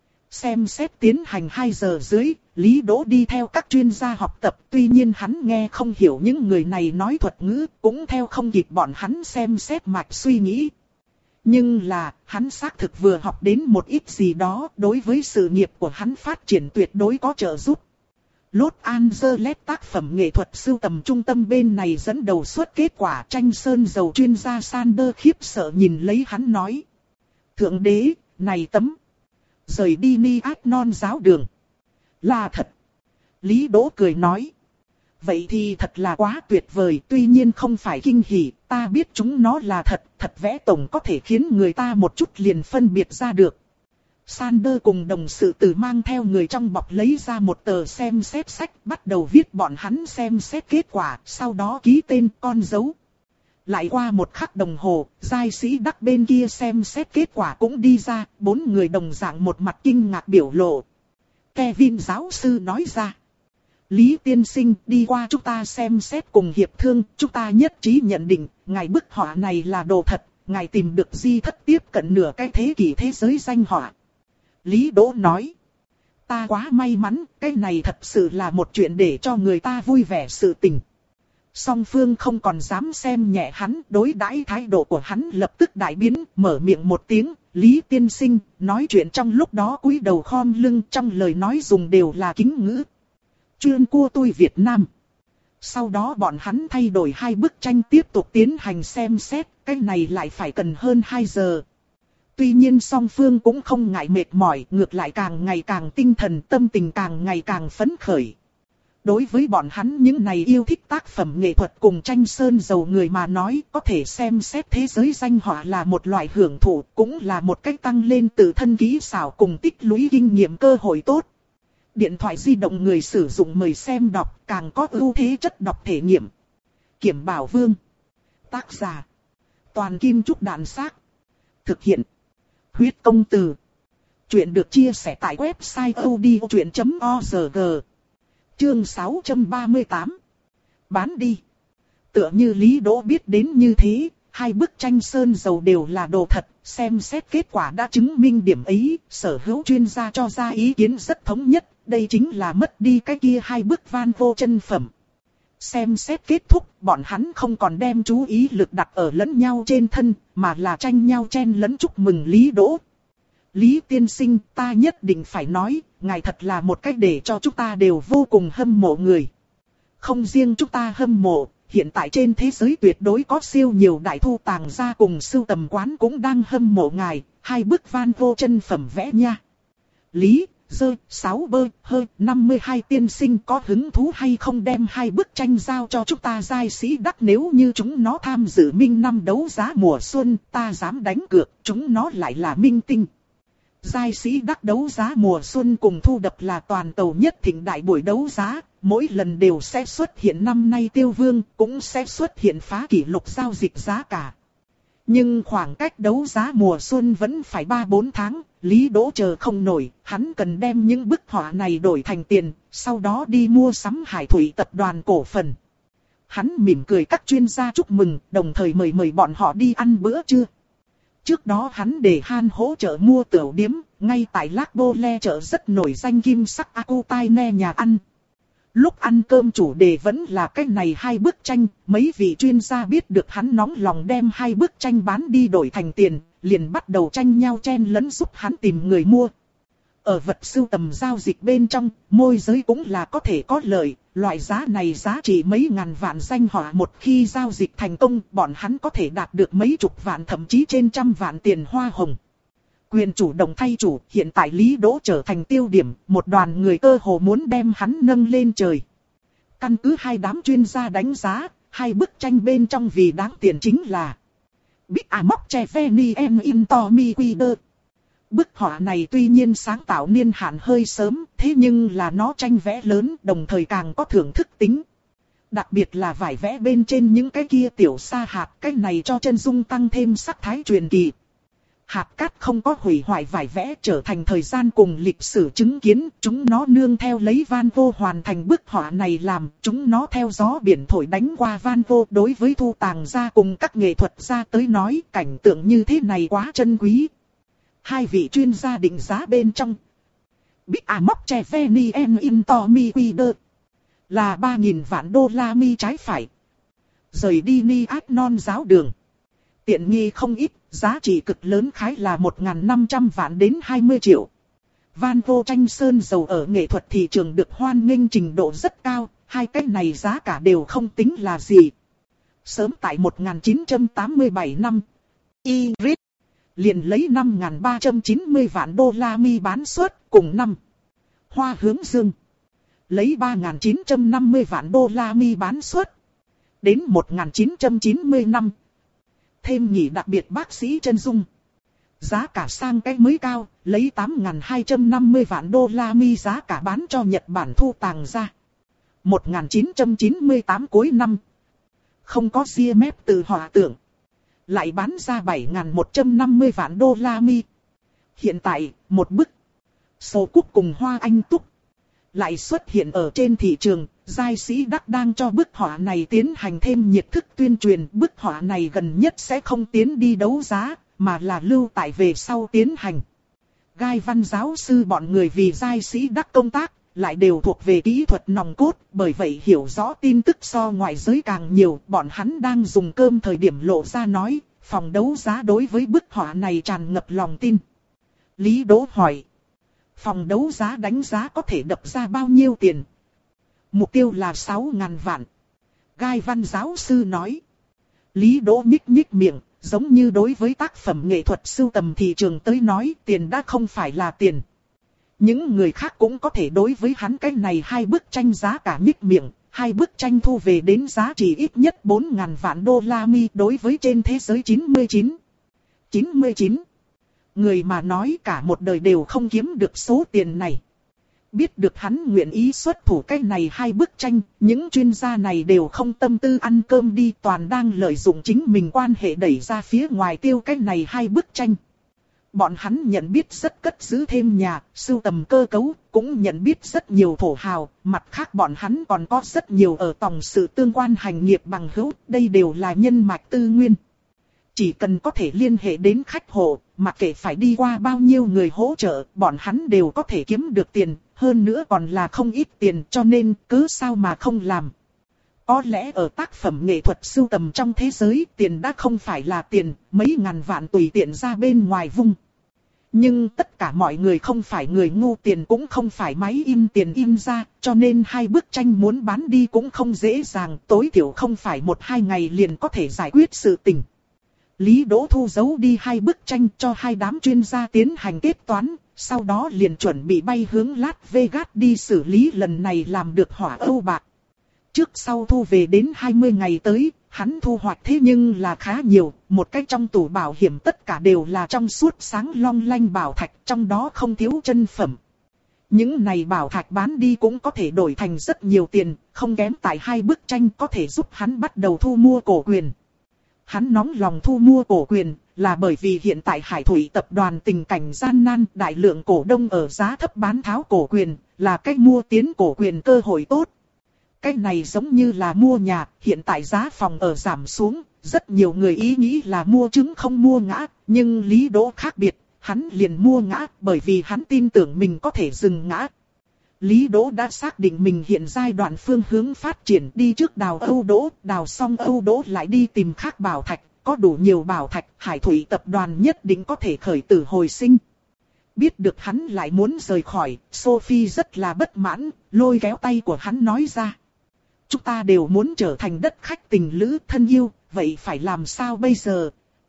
Xem xét tiến hành hai giờ dưới, Lý Đỗ đi theo các chuyên gia học tập, tuy nhiên hắn nghe không hiểu những người này nói thuật ngữ, cũng theo không kịp bọn hắn xem xét mạch suy nghĩ. Nhưng là, hắn xác thực vừa học đến một ít gì đó, đối với sự nghiệp của hắn phát triển tuyệt đối có trợ giúp. Los Angeles tác phẩm nghệ thuật sưu tầm trung tâm bên này dẫn đầu xuất kết quả tranh sơn dầu chuyên gia Sander khiếp sợ nhìn lấy hắn nói. Thượng đế, này tấm. Rời đi Ni Át Non giáo đường. Là thật. Lý Đỗ cười nói. Vậy thì thật là quá tuyệt vời, tuy nhiên không phải kinh hỉ, ta biết chúng nó là thật, thật vẽ tổng có thể khiến người ta một chút liền phân biệt ra được. Sander cùng đồng sự tử mang theo người trong bọc lấy ra một tờ xem xét sách, bắt đầu viết bọn hắn xem xét kết quả, sau đó ký tên con dấu. Lại qua một khắc đồng hồ, giai sĩ đắc bên kia xem xét kết quả cũng đi ra, bốn người đồng dạng một mặt kinh ngạc biểu lộ. Kevin giáo sư nói ra. Lý tiên sinh, đi qua chúng ta xem xét cùng hiệp thương, chúng ta nhất trí nhận định, ngài bức họa này là đồ thật, ngài tìm được di thất tiếp cận nửa cái thế kỷ thế giới danh họa. Lý Đỗ nói, ta quá may mắn, cái này thật sự là một chuyện để cho người ta vui vẻ sự tình. Song phương không còn dám xem nhẹ hắn, đối đãi thái độ của hắn lập tức đại biến, mở miệng một tiếng, Lý tiên sinh, nói chuyện trong lúc đó cúi đầu khom lưng, trong lời nói dùng đều là kính ngữ. Chuyên cua tôi Việt Nam. Sau đó bọn hắn thay đổi hai bức tranh tiếp tục tiến hành xem xét, cái này lại phải cần hơn hai giờ. Tuy nhiên song phương cũng không ngại mệt mỏi, ngược lại càng ngày càng tinh thần, tâm tình càng ngày càng phấn khởi. Đối với bọn hắn những này yêu thích tác phẩm nghệ thuật cùng tranh sơn dầu người mà nói, có thể xem xét thế giới danh họa là một loại hưởng thụ, cũng là một cách tăng lên tự thân kỹ xảo cùng tích lũy kinh nghiệm cơ hội tốt. Điện thoại di động người sử dụng mời xem đọc, càng có ưu thế chất đọc thể nghiệm. Kiểm Bảo Vương. Tác giả. Toàn Kim Trúc Đạn Xác. Thực hiện. Huyết Công Từ. Chuyện được chia sẻ tại website audiochuyện chấm org. Chương sáu trăm ba mươi tám. Bán đi. Tựa như Lý Đỗ biết đến như thế, hai bức tranh sơn dầu đều là đồ thật, xem xét kết quả đã chứng minh điểm ấy, sở hữu chuyên gia cho ra ý kiến rất thống nhất, đây chính là mất đi cái kia hai bức van vô chân phẩm. Xem xét kết thúc, bọn hắn không còn đem chú ý lực đặt ở lẫn nhau trên thân, mà là tranh nhau chen lẫn chúc mừng Lý Đỗ. Lý tiên sinh, ta nhất định phải nói, ngài thật là một cách để cho chúng ta đều vô cùng hâm mộ người. Không riêng chúng ta hâm mộ, hiện tại trên thế giới tuyệt đối có siêu nhiều đại thu tàng gia cùng sưu tầm quán cũng đang hâm mộ ngài, hai bức van vô chân phẩm vẽ nha. Lý, dơ, sáu bơ, hơi, năm mươi hai tiên sinh có hứng thú hay không đem hai bức tranh giao cho chúng ta giai sĩ đắc, nếu như chúng nó tham dự minh năm đấu giá mùa xuân, ta dám đánh cược, chúng nó lại là minh tinh. Giai sĩ đắc đấu giá mùa xuân cùng thu đập là toàn cầu nhất thịnh đại buổi đấu giá, mỗi lần đều sẽ xuất hiện năm nay tiêu vương, cũng sẽ xuất hiện phá kỷ lục giao dịch giá cả. Nhưng khoảng cách đấu giá mùa xuân vẫn phải ba bốn tháng, Lý Đỗ chờ không nổi, hắn cần đem những bức họa này đổi thành tiền, sau đó đi mua sắm Hải Thủy tập đoàn cổ phần. Hắn mỉm cười các chuyên gia chúc mừng, đồng thời mời mời bọn họ đi ăn bữa trưa. Trước đó hắn để Han hỗ trợ mua tiểu điếm, ngay tại Lác Bô Le chợ rất nổi danh kim sắc Akutai nhà ăn. Lúc ăn cơm chủ đề vẫn là cái này hai bức tranh, mấy vị chuyên gia biết được hắn nóng lòng đem hai bức tranh bán đi đổi thành tiền, liền bắt đầu tranh nhau chen lẫn giúp hắn tìm người mua. Ở vật sưu tầm giao dịch bên trong, môi giới cũng là có thể có lợi, loại giá này giá trị mấy ngàn vạn danh họa, một khi giao dịch thành công, bọn hắn có thể đạt được mấy chục vạn thậm chí trên trăm vạn tiền hoa hồng. Quyền chủ động thay chủ, hiện tại Lý Đỗ trở thành tiêu điểm, một đoàn người cơ hồ muốn đem hắn nâng lên trời. Căn cứ hai đám chuyên gia đánh giá, hai bức tranh bên trong vì đáng tiền chính là Big Amok Veni en Into Mi Quider. Bức họa này tuy nhiên sáng tạo niên hạn hơi sớm, thế nhưng là nó tranh vẽ lớn, đồng thời càng có thưởng thức tính. Đặc biệt là vải vẽ bên trên những cái kia tiểu sa hạt, cái này cho chân dung tăng thêm sắc thái truyền kỳ. Hạt cát không có hủy hoại vải vẽ, trở thành thời gian cùng lịch sử chứng kiến, chúng nó nương theo lấy Van Gogh hoàn thành bức họa này làm, chúng nó theo gió biển thổi đánh qua Van Gogh. Đối với thu tàng gia cùng các nghệ thuật gia tới nói, cảnh tượng như thế này quá chân quý. Hai vị chuyên gia định giá bên trong Big Amok Veni en Into Mi Quider là ba nghìn vạn đô la mi trái phải. Rời đi Ni Át Non giáo đường. Tiện nghi không ít, giá trị cực lớn khái là một nghìn năm trăm vạn đến hai mươi triệu. Van Gogh tranh sơn dầu ở nghệ thuật thị trường được hoan nghênh trình độ rất cao, hai cái này giá cả đều không tính là gì. Sớm tại một nghìn chín trăm tám mươi bảy năm, Iris liền lấy năm nghìn ba trăm chín mươi vạn đô la mi bán suất, cùng năm Hoa Hướng Dương lấy ba nghìn chín trăm năm mươi vạn đô la mi bán suất. Đến một nghìn chín trăm chín mươi năm, thêm nhị đặc biệt bác sĩ chân dung, giá cả sang cái mới cao, lấy tám nghìn hai trăm năm mươi vạn đô la mi giá cả bán cho Nhật Bản thu tàng gia. một nghìn chín trăm chín mươi tám cuối năm, không có ria mép từ họa tượng, lại bán ra bảy nghìn một trăm năm mươi vạn đô la mi. Hiện tại, một bức Sô Cúc cùng Hoa Anh Túc lại xuất hiện ở trên thị trường. Giai sĩ Đắc đang cho bức họa này tiến hành thêm nhiệt thức tuyên truyền. Bức họa này gần nhất sẽ không tiến đi đấu giá, mà là lưu tại về sau tiến hành. Gai Văn giáo sư bọn người vì giai sĩ Đắc công tác, lại đều thuộc về kỹ thuật nòng cốt, bởi vậy hiểu rõ tin tức so ngoại giới càng nhiều. Bọn hắn đang dùng cơm thời điểm lộ ra nói, phòng đấu giá đối với bức họa này tràn ngập lòng tin. Lý Đỗ hỏi, phòng đấu giá đánh giá có thể đập ra bao nhiêu tiền? Mục tiêu là sáu ngàn vạn. Gai Văn giáo sư nói. Lý Đỗ nhích nhích miệng, giống như đối với tác phẩm nghệ thuật sưu tầm thị trường tới nói tiền đã không phải là tiền. Những người khác cũng có thể đối với hắn cái này hai bức tranh giá cả nhích miệng. Hai bức tranh thu về đến giá trị ít nhất bốn ngàn vạn đô la Mi đối với trên thế giới chín mươi chín. chín mươi chín. Người mà nói cả một đời đều không kiếm được số tiền này. Biết được hắn nguyện ý xuất thủ cái này hai bức tranh, những chuyên gia này đều không tâm tư ăn cơm đi, toàn đang lợi dụng chính mình quan hệ đẩy ra phía ngoài tiêu cái này hai bức tranh. Bọn hắn nhận biết rất cất giữ thêm nhà, sưu tầm cơ cấu, cũng nhận biết rất nhiều thổ hào, mặt khác bọn hắn còn có rất nhiều ở tòng sự tương quan hành nghiệp bằng hữu, đây đều là nhân mạch tư nguyên. Chỉ cần có thể liên hệ đến khách hộ, mặc kệ phải đi qua bao nhiêu người hỗ trợ, bọn hắn đều có thể kiếm được tiền, hơn nữa còn là không ít tiền, cho nên cứ sao mà không làm. Có lẽ ở tác phẩm nghệ thuật sưu tầm trong thế giới, tiền đã không phải là tiền, mấy ngàn vạn tùy tiện ra bên ngoài vung. Nhưng tất cả mọi người không phải người ngu, tiền cũng không phải máy in tiền in ra, cho nên hai bức tranh muốn bán đi cũng không dễ dàng, tối thiểu không phải một hai ngày liền có thể giải quyết sự tình. Lý Đỗ thu giấu đi hai bức tranh cho hai đám chuyên gia tiến hành kết toán, sau đó liền chuẩn bị bay hướng Las Vegas đi xử lý lần này làm được hỏa âu bạc. Trước sau thu về đến hai mươi ngày tới, hắn thu hoạch thế nhưng là khá nhiều, một cái trong tủ bảo hiểm tất cả đều là trong suốt sáng long lanh bảo thạch, trong đó không thiếu chân phẩm. Những này bảo thạch bán đi cũng có thể đổi thành rất nhiều tiền, không kém tại hai bức tranh có thể giúp hắn bắt đầu thu mua cổ quyền. Hắn nóng lòng thu mua cổ quyền, là bởi vì hiện tại Hải Thủy tập đoàn tình cảnh gian nan, đại lượng cổ đông ở giá thấp bán tháo cổ quyền, là cách mua tiến cổ quyền cơ hội tốt. Cách này giống như là mua nhà, hiện tại giá phòng ở giảm xuống, rất nhiều người ý nghĩ là mua trứng không mua ngã, nhưng Lý Đỗ khác biệt, hắn liền mua ngã, bởi vì hắn tin tưởng mình có thể dừng ngã. Lý Đỗ đã xác định mình hiện giai đoạn phương hướng phát triển, đi trước đào Âu Đỗ, đào xong Âu Đỗ lại đi tìm khác bảo thạch, có đủ nhiều bảo thạch, Hải Thủy tập đoàn nhất định có thể khởi tử hồi sinh. Biết được hắn lại muốn rời khỏi, Sophie rất là bất mãn, lôi kéo tay của hắn nói ra. Chúng ta đều muốn trở thành đất khách tình lữ thân yêu, vậy phải làm sao bây giờ?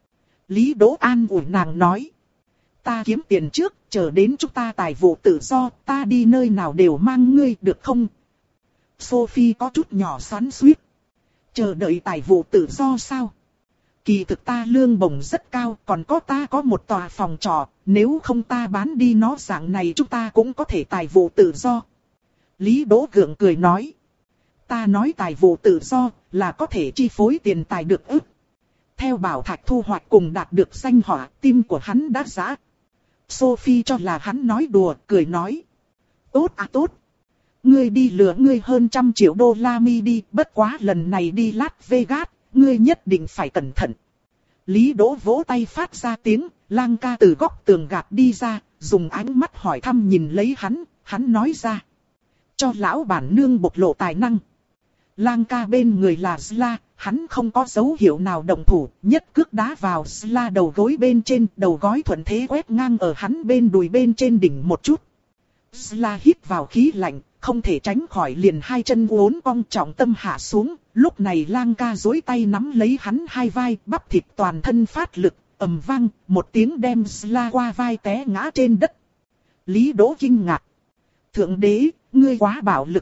Lý Đỗ an ủi nàng nói. Ta kiếm tiền trước, chờ đến chúng ta tài vụ tự do, ta đi nơi nào đều mang ngươi được không? Sophie có chút nhỏ xoắn xuýt. Chờ đợi tài vụ tự do sao? Kỳ thực ta lương bổng rất cao, còn có ta có một tòa phòng trọ, nếu không ta bán đi nó dạng này chúng ta cũng có thể tài vụ tự do. Lý Đỗ gượng cười nói. Ta nói tài vụ tự do là có thể chi phối tiền tài được ức. Theo bảo thạch thu hoạch cùng đạt được danh họa, tim của hắn đã giã. Sophie cho là hắn nói đùa, cười nói. Tốt à tốt. Ngươi đi lừa ngươi hơn trăm triệu đô la mi đi, bất quá lần này đi Las Vegas, ngươi nhất định phải cẩn thận. Lý Đỗ vỗ tay phát ra tiếng, Lang ca từ góc tường gạt đi ra, dùng ánh mắt hỏi thăm nhìn lấy hắn, hắn nói ra. Cho lão bản nương bộc lộ tài năng. Lang ca bên người là Sla, hắn không có dấu hiệu nào động thủ, nhất cước đá vào Sla đầu gối bên trên, đầu gối thuận thế quét ngang ở hắn bên đùi bên trên đỉnh một chút. Sla hít vào khí lạnh, không thể tránh khỏi liền hai chân uốn cong trọng tâm hạ xuống, lúc này Lang ca duỗi tay nắm lấy hắn hai vai, bắp thịt toàn thân phát lực, ầm vang, một tiếng đem Sla qua vai té ngã trên đất. Lý Đỗ kinh ngạc. Thượng đế, ngươi quá bạo lực.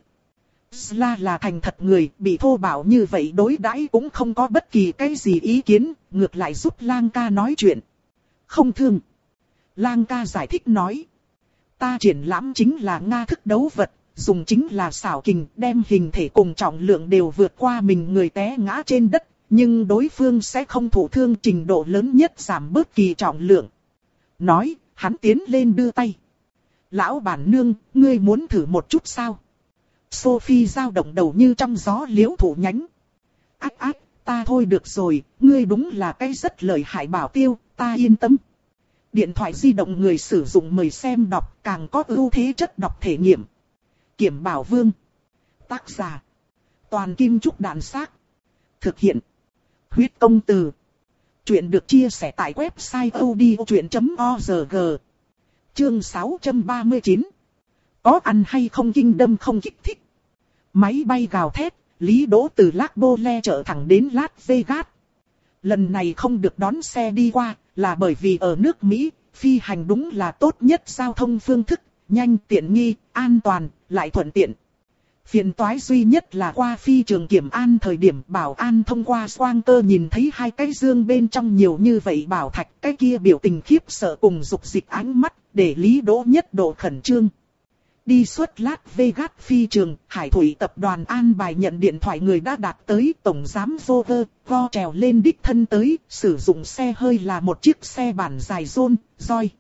Sla là thành thật người, bị thô bạo như vậy đối đãi cũng không có bất kỳ cái gì ý kiến, ngược lại giúp Lang ca nói chuyện. Không thương. Lang ca giải thích nói. Ta triển lãm chính là Nga thức đấu vật, dùng chính là xảo kình, đem hình thể cùng trọng lượng đều vượt qua mình người té ngã trên đất, nhưng đối phương sẽ không thụ thương, trình độ lớn nhất giảm bớt kỳ trọng lượng. Nói, hắn tiến lên đưa tay. Lão bản nương, ngươi muốn thử một chút sao? Sophie dao động đầu như trong gió liễu thủ nhánh. Ác ác, ta thôi được rồi, ngươi đúng là cái rất lợi hại bảo tiêu, ta yên tâm. Điện thoại di động người sử dụng mời xem đọc, càng có ưu thế chất đọc thể nghiệm. Kiểm Bảo Vương. Tác giả. Toàn Kim Trúc Đạn Xác. Thực hiện. Huyết Công Từ. Chuyện được chia sẻ tại website odchuyện chấm org. Chương sáu trăm ba mươi chín. Có ăn hay không kinh đâm không kích thích. Máy bay gào thét, Lý Đỗ từ Las Bole chở thẳng đến Las Vegas. Lần này không được đón xe đi qua, là bởi vì ở nước Mỹ, phi hành đúng là tốt nhất giao thông phương thức, nhanh, tiện nghi, an toàn, lại thuận tiện. Phiền toái duy nhất là qua phi trường kiểm an thời điểm bảo an thông qua xoang cơ nhìn thấy hai cái dương bên trong nhiều như vậy bảo thạch, cái kia biểu tình khiếp sợ cùng dục dịch ánh mắt, để Lý Đỗ nhất độ khẩn trương. Đi xuất Las Vegas phi trường, Hải Thủy tập đoàn an bài nhận điện thoại người đã đạt tới, tổng giám Roger, go trèo lên đích thân tới, sử dụng xe hơi là một chiếc xe bản dài Rolls Royce.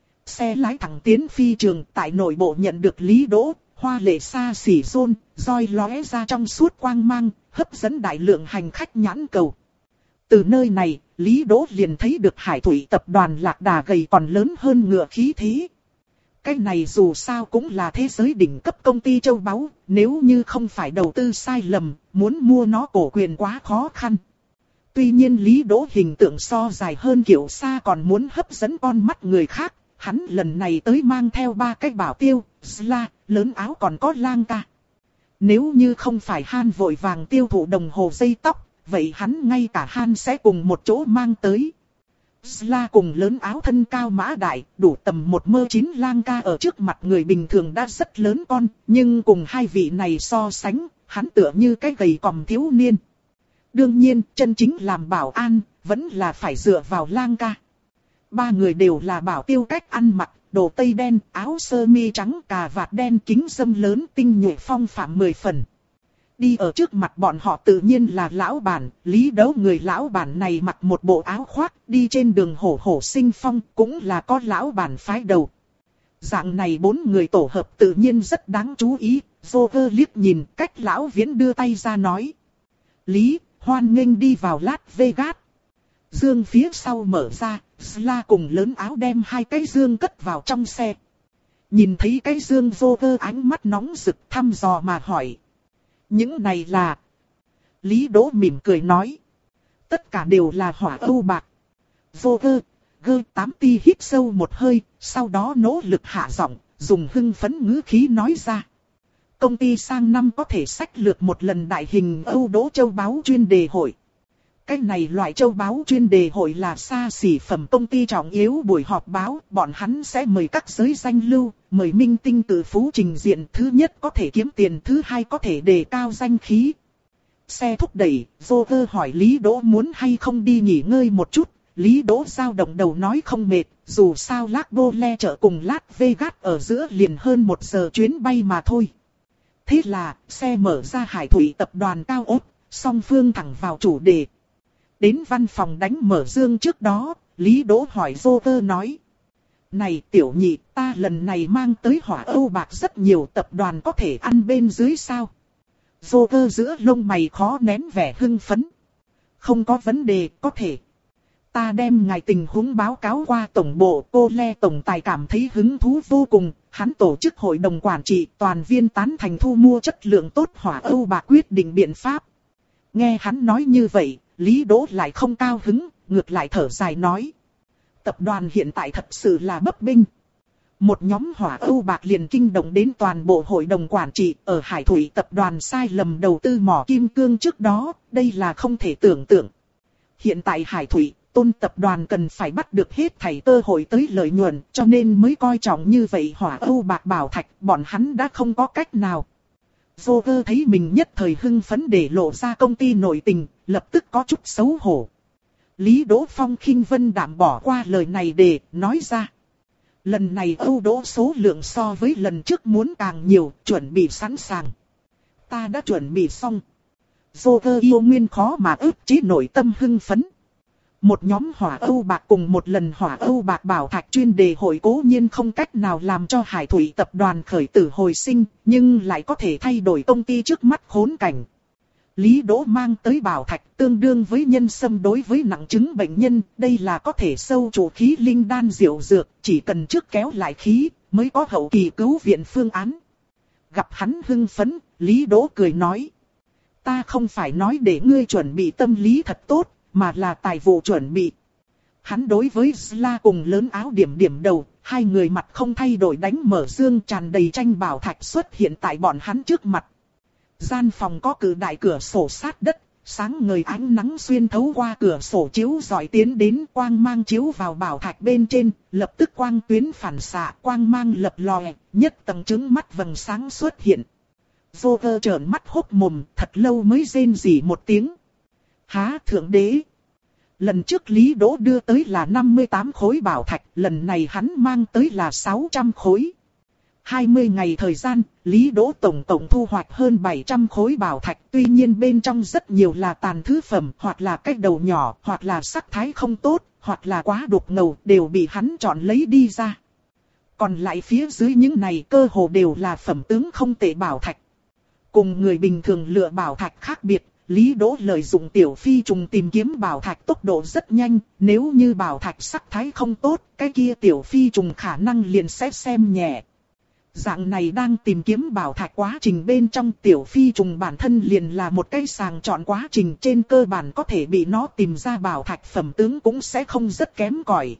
Xe lái thẳng tiến phi trường, tại nội bộ nhận được Lý Đỗ, hoa lệ xa xỉ Rolls Royce lóe ra trong suốt quang mang, hấp dẫn đại lượng hành khách nhãn cầu. Từ nơi này, Lý Đỗ liền thấy được Hải Thủy tập đoàn lạc đà gầy còn lớn hơn ngựa khí thế. Cái này dù sao cũng là thế giới đỉnh cấp công ty châu báu, nếu như không phải đầu tư sai lầm, muốn mua nó cổ quyền quá khó khăn. Tuy nhiên Lý Đỗ hình tượng so dài hơn kiểu xa còn muốn hấp dẫn con mắt người khác, hắn lần này tới mang theo ba cái bảo tiêu, Sla, lớn áo còn có lang ca. Nếu như không phải Han vội vàng tiêu thụ đồng hồ dây tóc, vậy hắn ngay cả Han sẽ cùng một chỗ mang tới. Sla cùng lớn áo thân cao mã đại, đủ tầm một mơ chín lang ca ở trước mặt người bình thường đã rất lớn con, nhưng cùng hai vị này so sánh, hắn tựa như cái gầy còm thiếu niên. Đương nhiên, chân chính làm bảo an, vẫn là phải dựa vào lang ca. Ba người đều là bảo tiêu cách ăn mặc, đồ tây đen, áo sơ mi trắng, cà vạt đen, kính râm lớn, tinh nhuệ phong phạm mười phần. Đi ở trước mặt bọn họ tự nhiên là lão bản, Lý Đỗ người lão bản này mặc một bộ áo khoác, đi trên đường hổ hổ sinh phong, cũng là có lão bản phái đầu. Dạng này bốn người tổ hợp tự nhiên rất đáng chú ý, Roger liếc nhìn cách lão Viễn đưa tay ra nói. Lý, hoan nghênh đi vào Las Vegas. Dương phía sau mở ra, Sla cùng lớn áo đem hai cái dương cất vào trong xe. Nhìn thấy cái dương Roger ánh mắt nóng rực thăm dò mà hỏi. Những này là... Lý Đỗ mỉm cười nói. Tất cả đều là hỏa âu bạc. Roger, gơ tám ti hít sâu một hơi, sau đó nỗ lực hạ giọng, dùng hưng phấn ngữ khí nói ra. Công ty sang năm có thể xách lược một lần đại hình Âu Đỗ châu báu chuyên đề hội. Cái này loại châu báu chuyên đề hội là xa xỉ phẩm công ty trọng yếu buổi họp báo, bọn hắn sẽ mời các giới danh lưu, mời minh tinh tự phú trình diện, thứ nhất có thể kiếm tiền, thứ hai có thể đề cao danh khí. Xe thúc đẩy, Roger hỏi Lý Đỗ muốn hay không đi nghỉ ngơi một chút, Lý Đỗ dao động đầu nói không mệt, dù sao Las Bole chợ cùng Las Vegas ở giữa liền hơn một giờ chuyến bay mà thôi. Thế là, xe mở ra Hải Thủy tập đoàn cao ốt, song phương thẳng vào chủ đề. Đến văn phòng đánh mở dương trước đó, Lý Đỗ hỏi Roger nói. Này tiểu nhị, ta lần này mang tới hỏa âu bạc rất nhiều, tập đoàn có thể ăn bên dưới sao? Roger giữa lông mày khó nén vẻ hưng phấn. Không có vấn đề, có thể. Ta đem ngài tình huống báo cáo qua tổng bộ, cô Le tổng tài cảm thấy hứng thú vô cùng. Hắn tổ chức hội đồng quản trị, toàn viên tán thành thu mua chất lượng tốt hỏa âu bạc quyết định biện pháp. Nghe hắn nói như vậy, Lý Đỗ lại không cao hứng, ngược lại thở dài nói. Tập đoàn hiện tại thật sự là bấp bênh. Một nhóm hỏa âu bạc liền kinh động đến toàn bộ hội đồng quản trị, ở Hải Thủy tập đoàn sai lầm đầu tư mỏ kim cương trước đó, đây là không thể tưởng tượng. Hiện tại Hải Thủy, Tôn tập đoàn cần phải bắt được hết thảy cơ hội tới lợi nhuận, cho nên mới coi trọng như vậy hỏa âu bạc bảo thạch, bọn hắn đã không có cách nào. Roger thấy mình nhất thời hưng phấn để lộ ra công ty nội tình, lập tức có chút xấu hổ. Lý Đỗ Phong khinh vân đạm bỏ qua lời này để nói ra. Lần này Âu Đỗ số lượng so với lần trước muốn càng nhiều, chuẩn bị sẵn sàng. Ta đã chuẩn bị xong. Roger yêu nguyên khó mà ức chế nội tâm hưng phấn. Một nhóm hỏa âu bạc cùng một lần hỏa âu bạc bảo thạch chuyên đề hội cố nhiên không cách nào làm cho Hải Thủy tập đoàn khởi tử hồi sinh, nhưng lại có thể thay đổi công ty trước mắt khốn cảnh. Lý Đỗ mang tới bảo thạch tương đương với nhân sâm đối với nặng chứng bệnh nhân, đây là có thể sâu chủ khí linh đan diệu dược, chỉ cần trước kéo lại khí, mới có hậu kỳ cứu viện phương án. Gặp hắn hưng phấn, Lý Đỗ cười nói. Ta không phải nói để ngươi chuẩn bị tâm lý thật tốt, mà là tài vụ chuẩn bị. Hắn đối với Sla cùng lớn áo điểm điểm đầu, hai người mặt không thay đổi đánh mở dương tràn đầy tranh bảo thạch xuất hiện tại bọn hắn trước mặt. Gian phòng có cự đại cửa sổ sát đất, sáng ngời ánh nắng xuyên thấu qua cửa sổ chiếu rọi tiến đến, quang mang chiếu vào bảo thạch bên trên, lập tức quang tuyến phản xạ, quang mang lập lòe, nhất tầng trứng mắt vầng sáng xuất hiện. Vô cơ trợn mắt hốt mồm, thật lâu mới rên rỉ một tiếng. Há thượng đế! Lần trước Lý Đỗ đưa tới là năm mươi tám khối bảo thạch, lần này hắn mang tới là sáu trăm khối. hai mươi ngày thời gian, Lý Đỗ tổng tổng thu hoạch hơn bảy trăm khối bảo thạch, tuy nhiên bên trong rất nhiều là tàn thứ phẩm, hoặc là cái đầu nhỏ, hoặc là sắc thái không tốt, hoặc là quá đục ngầu, đều bị hắn chọn lấy đi ra. Còn lại phía dưới những này cơ hồ đều là phẩm tướng không tệ bảo thạch. Cùng người bình thường lựa bảo thạch khác biệt, Lý Đỗ lợi dụng tiểu phi trùng tìm kiếm bảo thạch tốc độ rất nhanh, nếu như bảo thạch sắc thái không tốt, cái kia tiểu phi trùng khả năng liền sẽ xem nhẹ. Dạng này đang tìm kiếm bảo thạch quá trình bên trong, tiểu phi trùng bản thân liền là một cái sàng chọn quá trình, trên cơ bản có thể bị nó tìm ra bảo thạch phẩm tướng cũng sẽ không rất kém cỏi.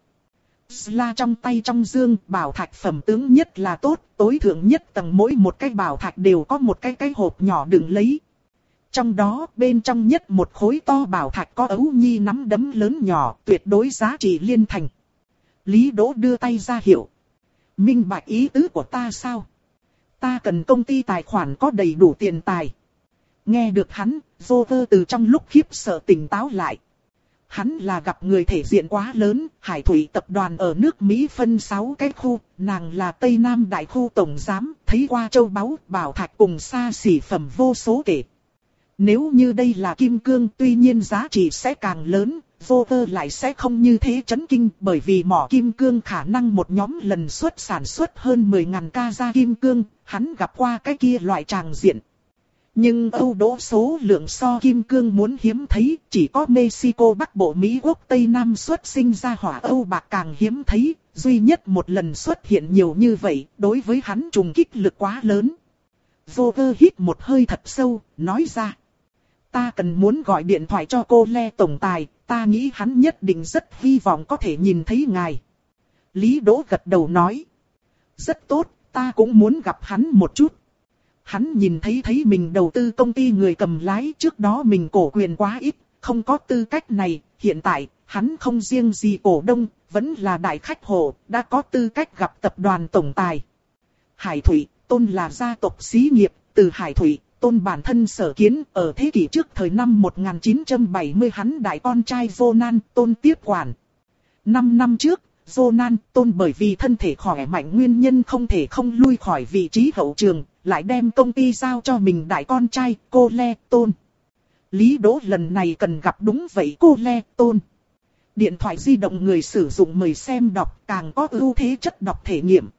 Sla trong tay trong dương, bảo thạch phẩm tướng nhất là tốt, tối thượng nhất tầng mỗi một cái bảo thạch đều có một cái cái hộp nhỏ đựng lấy. Trong đó, bên trong nhất một khối to bảo thạch có ấu nhi nắm đấm lớn nhỏ, tuyệt đối giá trị liên thành. Lý Đỗ đưa tay ra hiệu. Minh bạch ý tứ của ta sao? Ta cần công ty tài khoản có đầy đủ tiền tài. Nghe được hắn, Joker từ trong lúc khiếp sợ tỉnh táo lại. Hắn là gặp người thể diện quá lớn, Hải Thủy tập đoàn ở nước Mỹ phân sáu cái khu, nàng là Tây Nam Đại khu tổng giám, thấy qua châu báu, bảo thạch cùng xa xỉ phẩm vô số kể. Nếu như đây là kim cương, tuy nhiên giá trị sẽ càng lớn, Joker lại sẽ không như thế chấn kinh, bởi vì mỏ kim cương khả năng một nhóm lần suất sản xuất hơn mười nghìn ca ra kim cương, hắn gặp qua cái kia loại tràng diện. Nhưng Âu đỗ số lượng so kim cương muốn hiếm thấy, chỉ có Mexico Bắc Bộ Mỹ Quốc Tây Nam xuất sinh ra hỏa Âu bạc càng hiếm thấy, duy nhất một lần xuất hiện nhiều như vậy, đối với hắn trùng kích lực quá lớn. Joker hít một hơi thật sâu, nói ra. Ta cần muốn gọi điện thoại cho cô Le tổng tài, ta nghĩ hắn nhất định rất hy vọng có thể nhìn thấy ngài. Lý Đỗ gật đầu nói. Rất tốt, ta cũng muốn gặp hắn một chút. Hắn nhìn thấy thấy mình đầu tư công ty người cầm lái, trước đó mình cổ quyền quá ít, không có tư cách này, hiện tại, hắn không riêng gì cổ đông, vẫn là đại khách hộ, đã có tư cách gặp tập đoàn tổng tài. Hải Thủy, Tôn là gia tộc xí nghiệp, từ Hải Thủy, Tôn bản thân sở kiến, ở thế kỷ trước thời năm một nghìn chín trăm bảy mươi hắn đại con trai Jonan, Tôn tiếp quản. Năm năm trước, Jonan, Tôn bởi vì thân thể khỏe mạnh nguyên nhân không thể không lui khỏi vị trí hậu trường, lại đem công ty giao cho mình đại con trai, cô Le, Tôn. Lý Đỗ lần này cần gặp đúng vậy cô Le, Tôn. Điện thoại di động người sử dụng mời xem đọc, càng có ưu thế chất đọc thể nghiệm.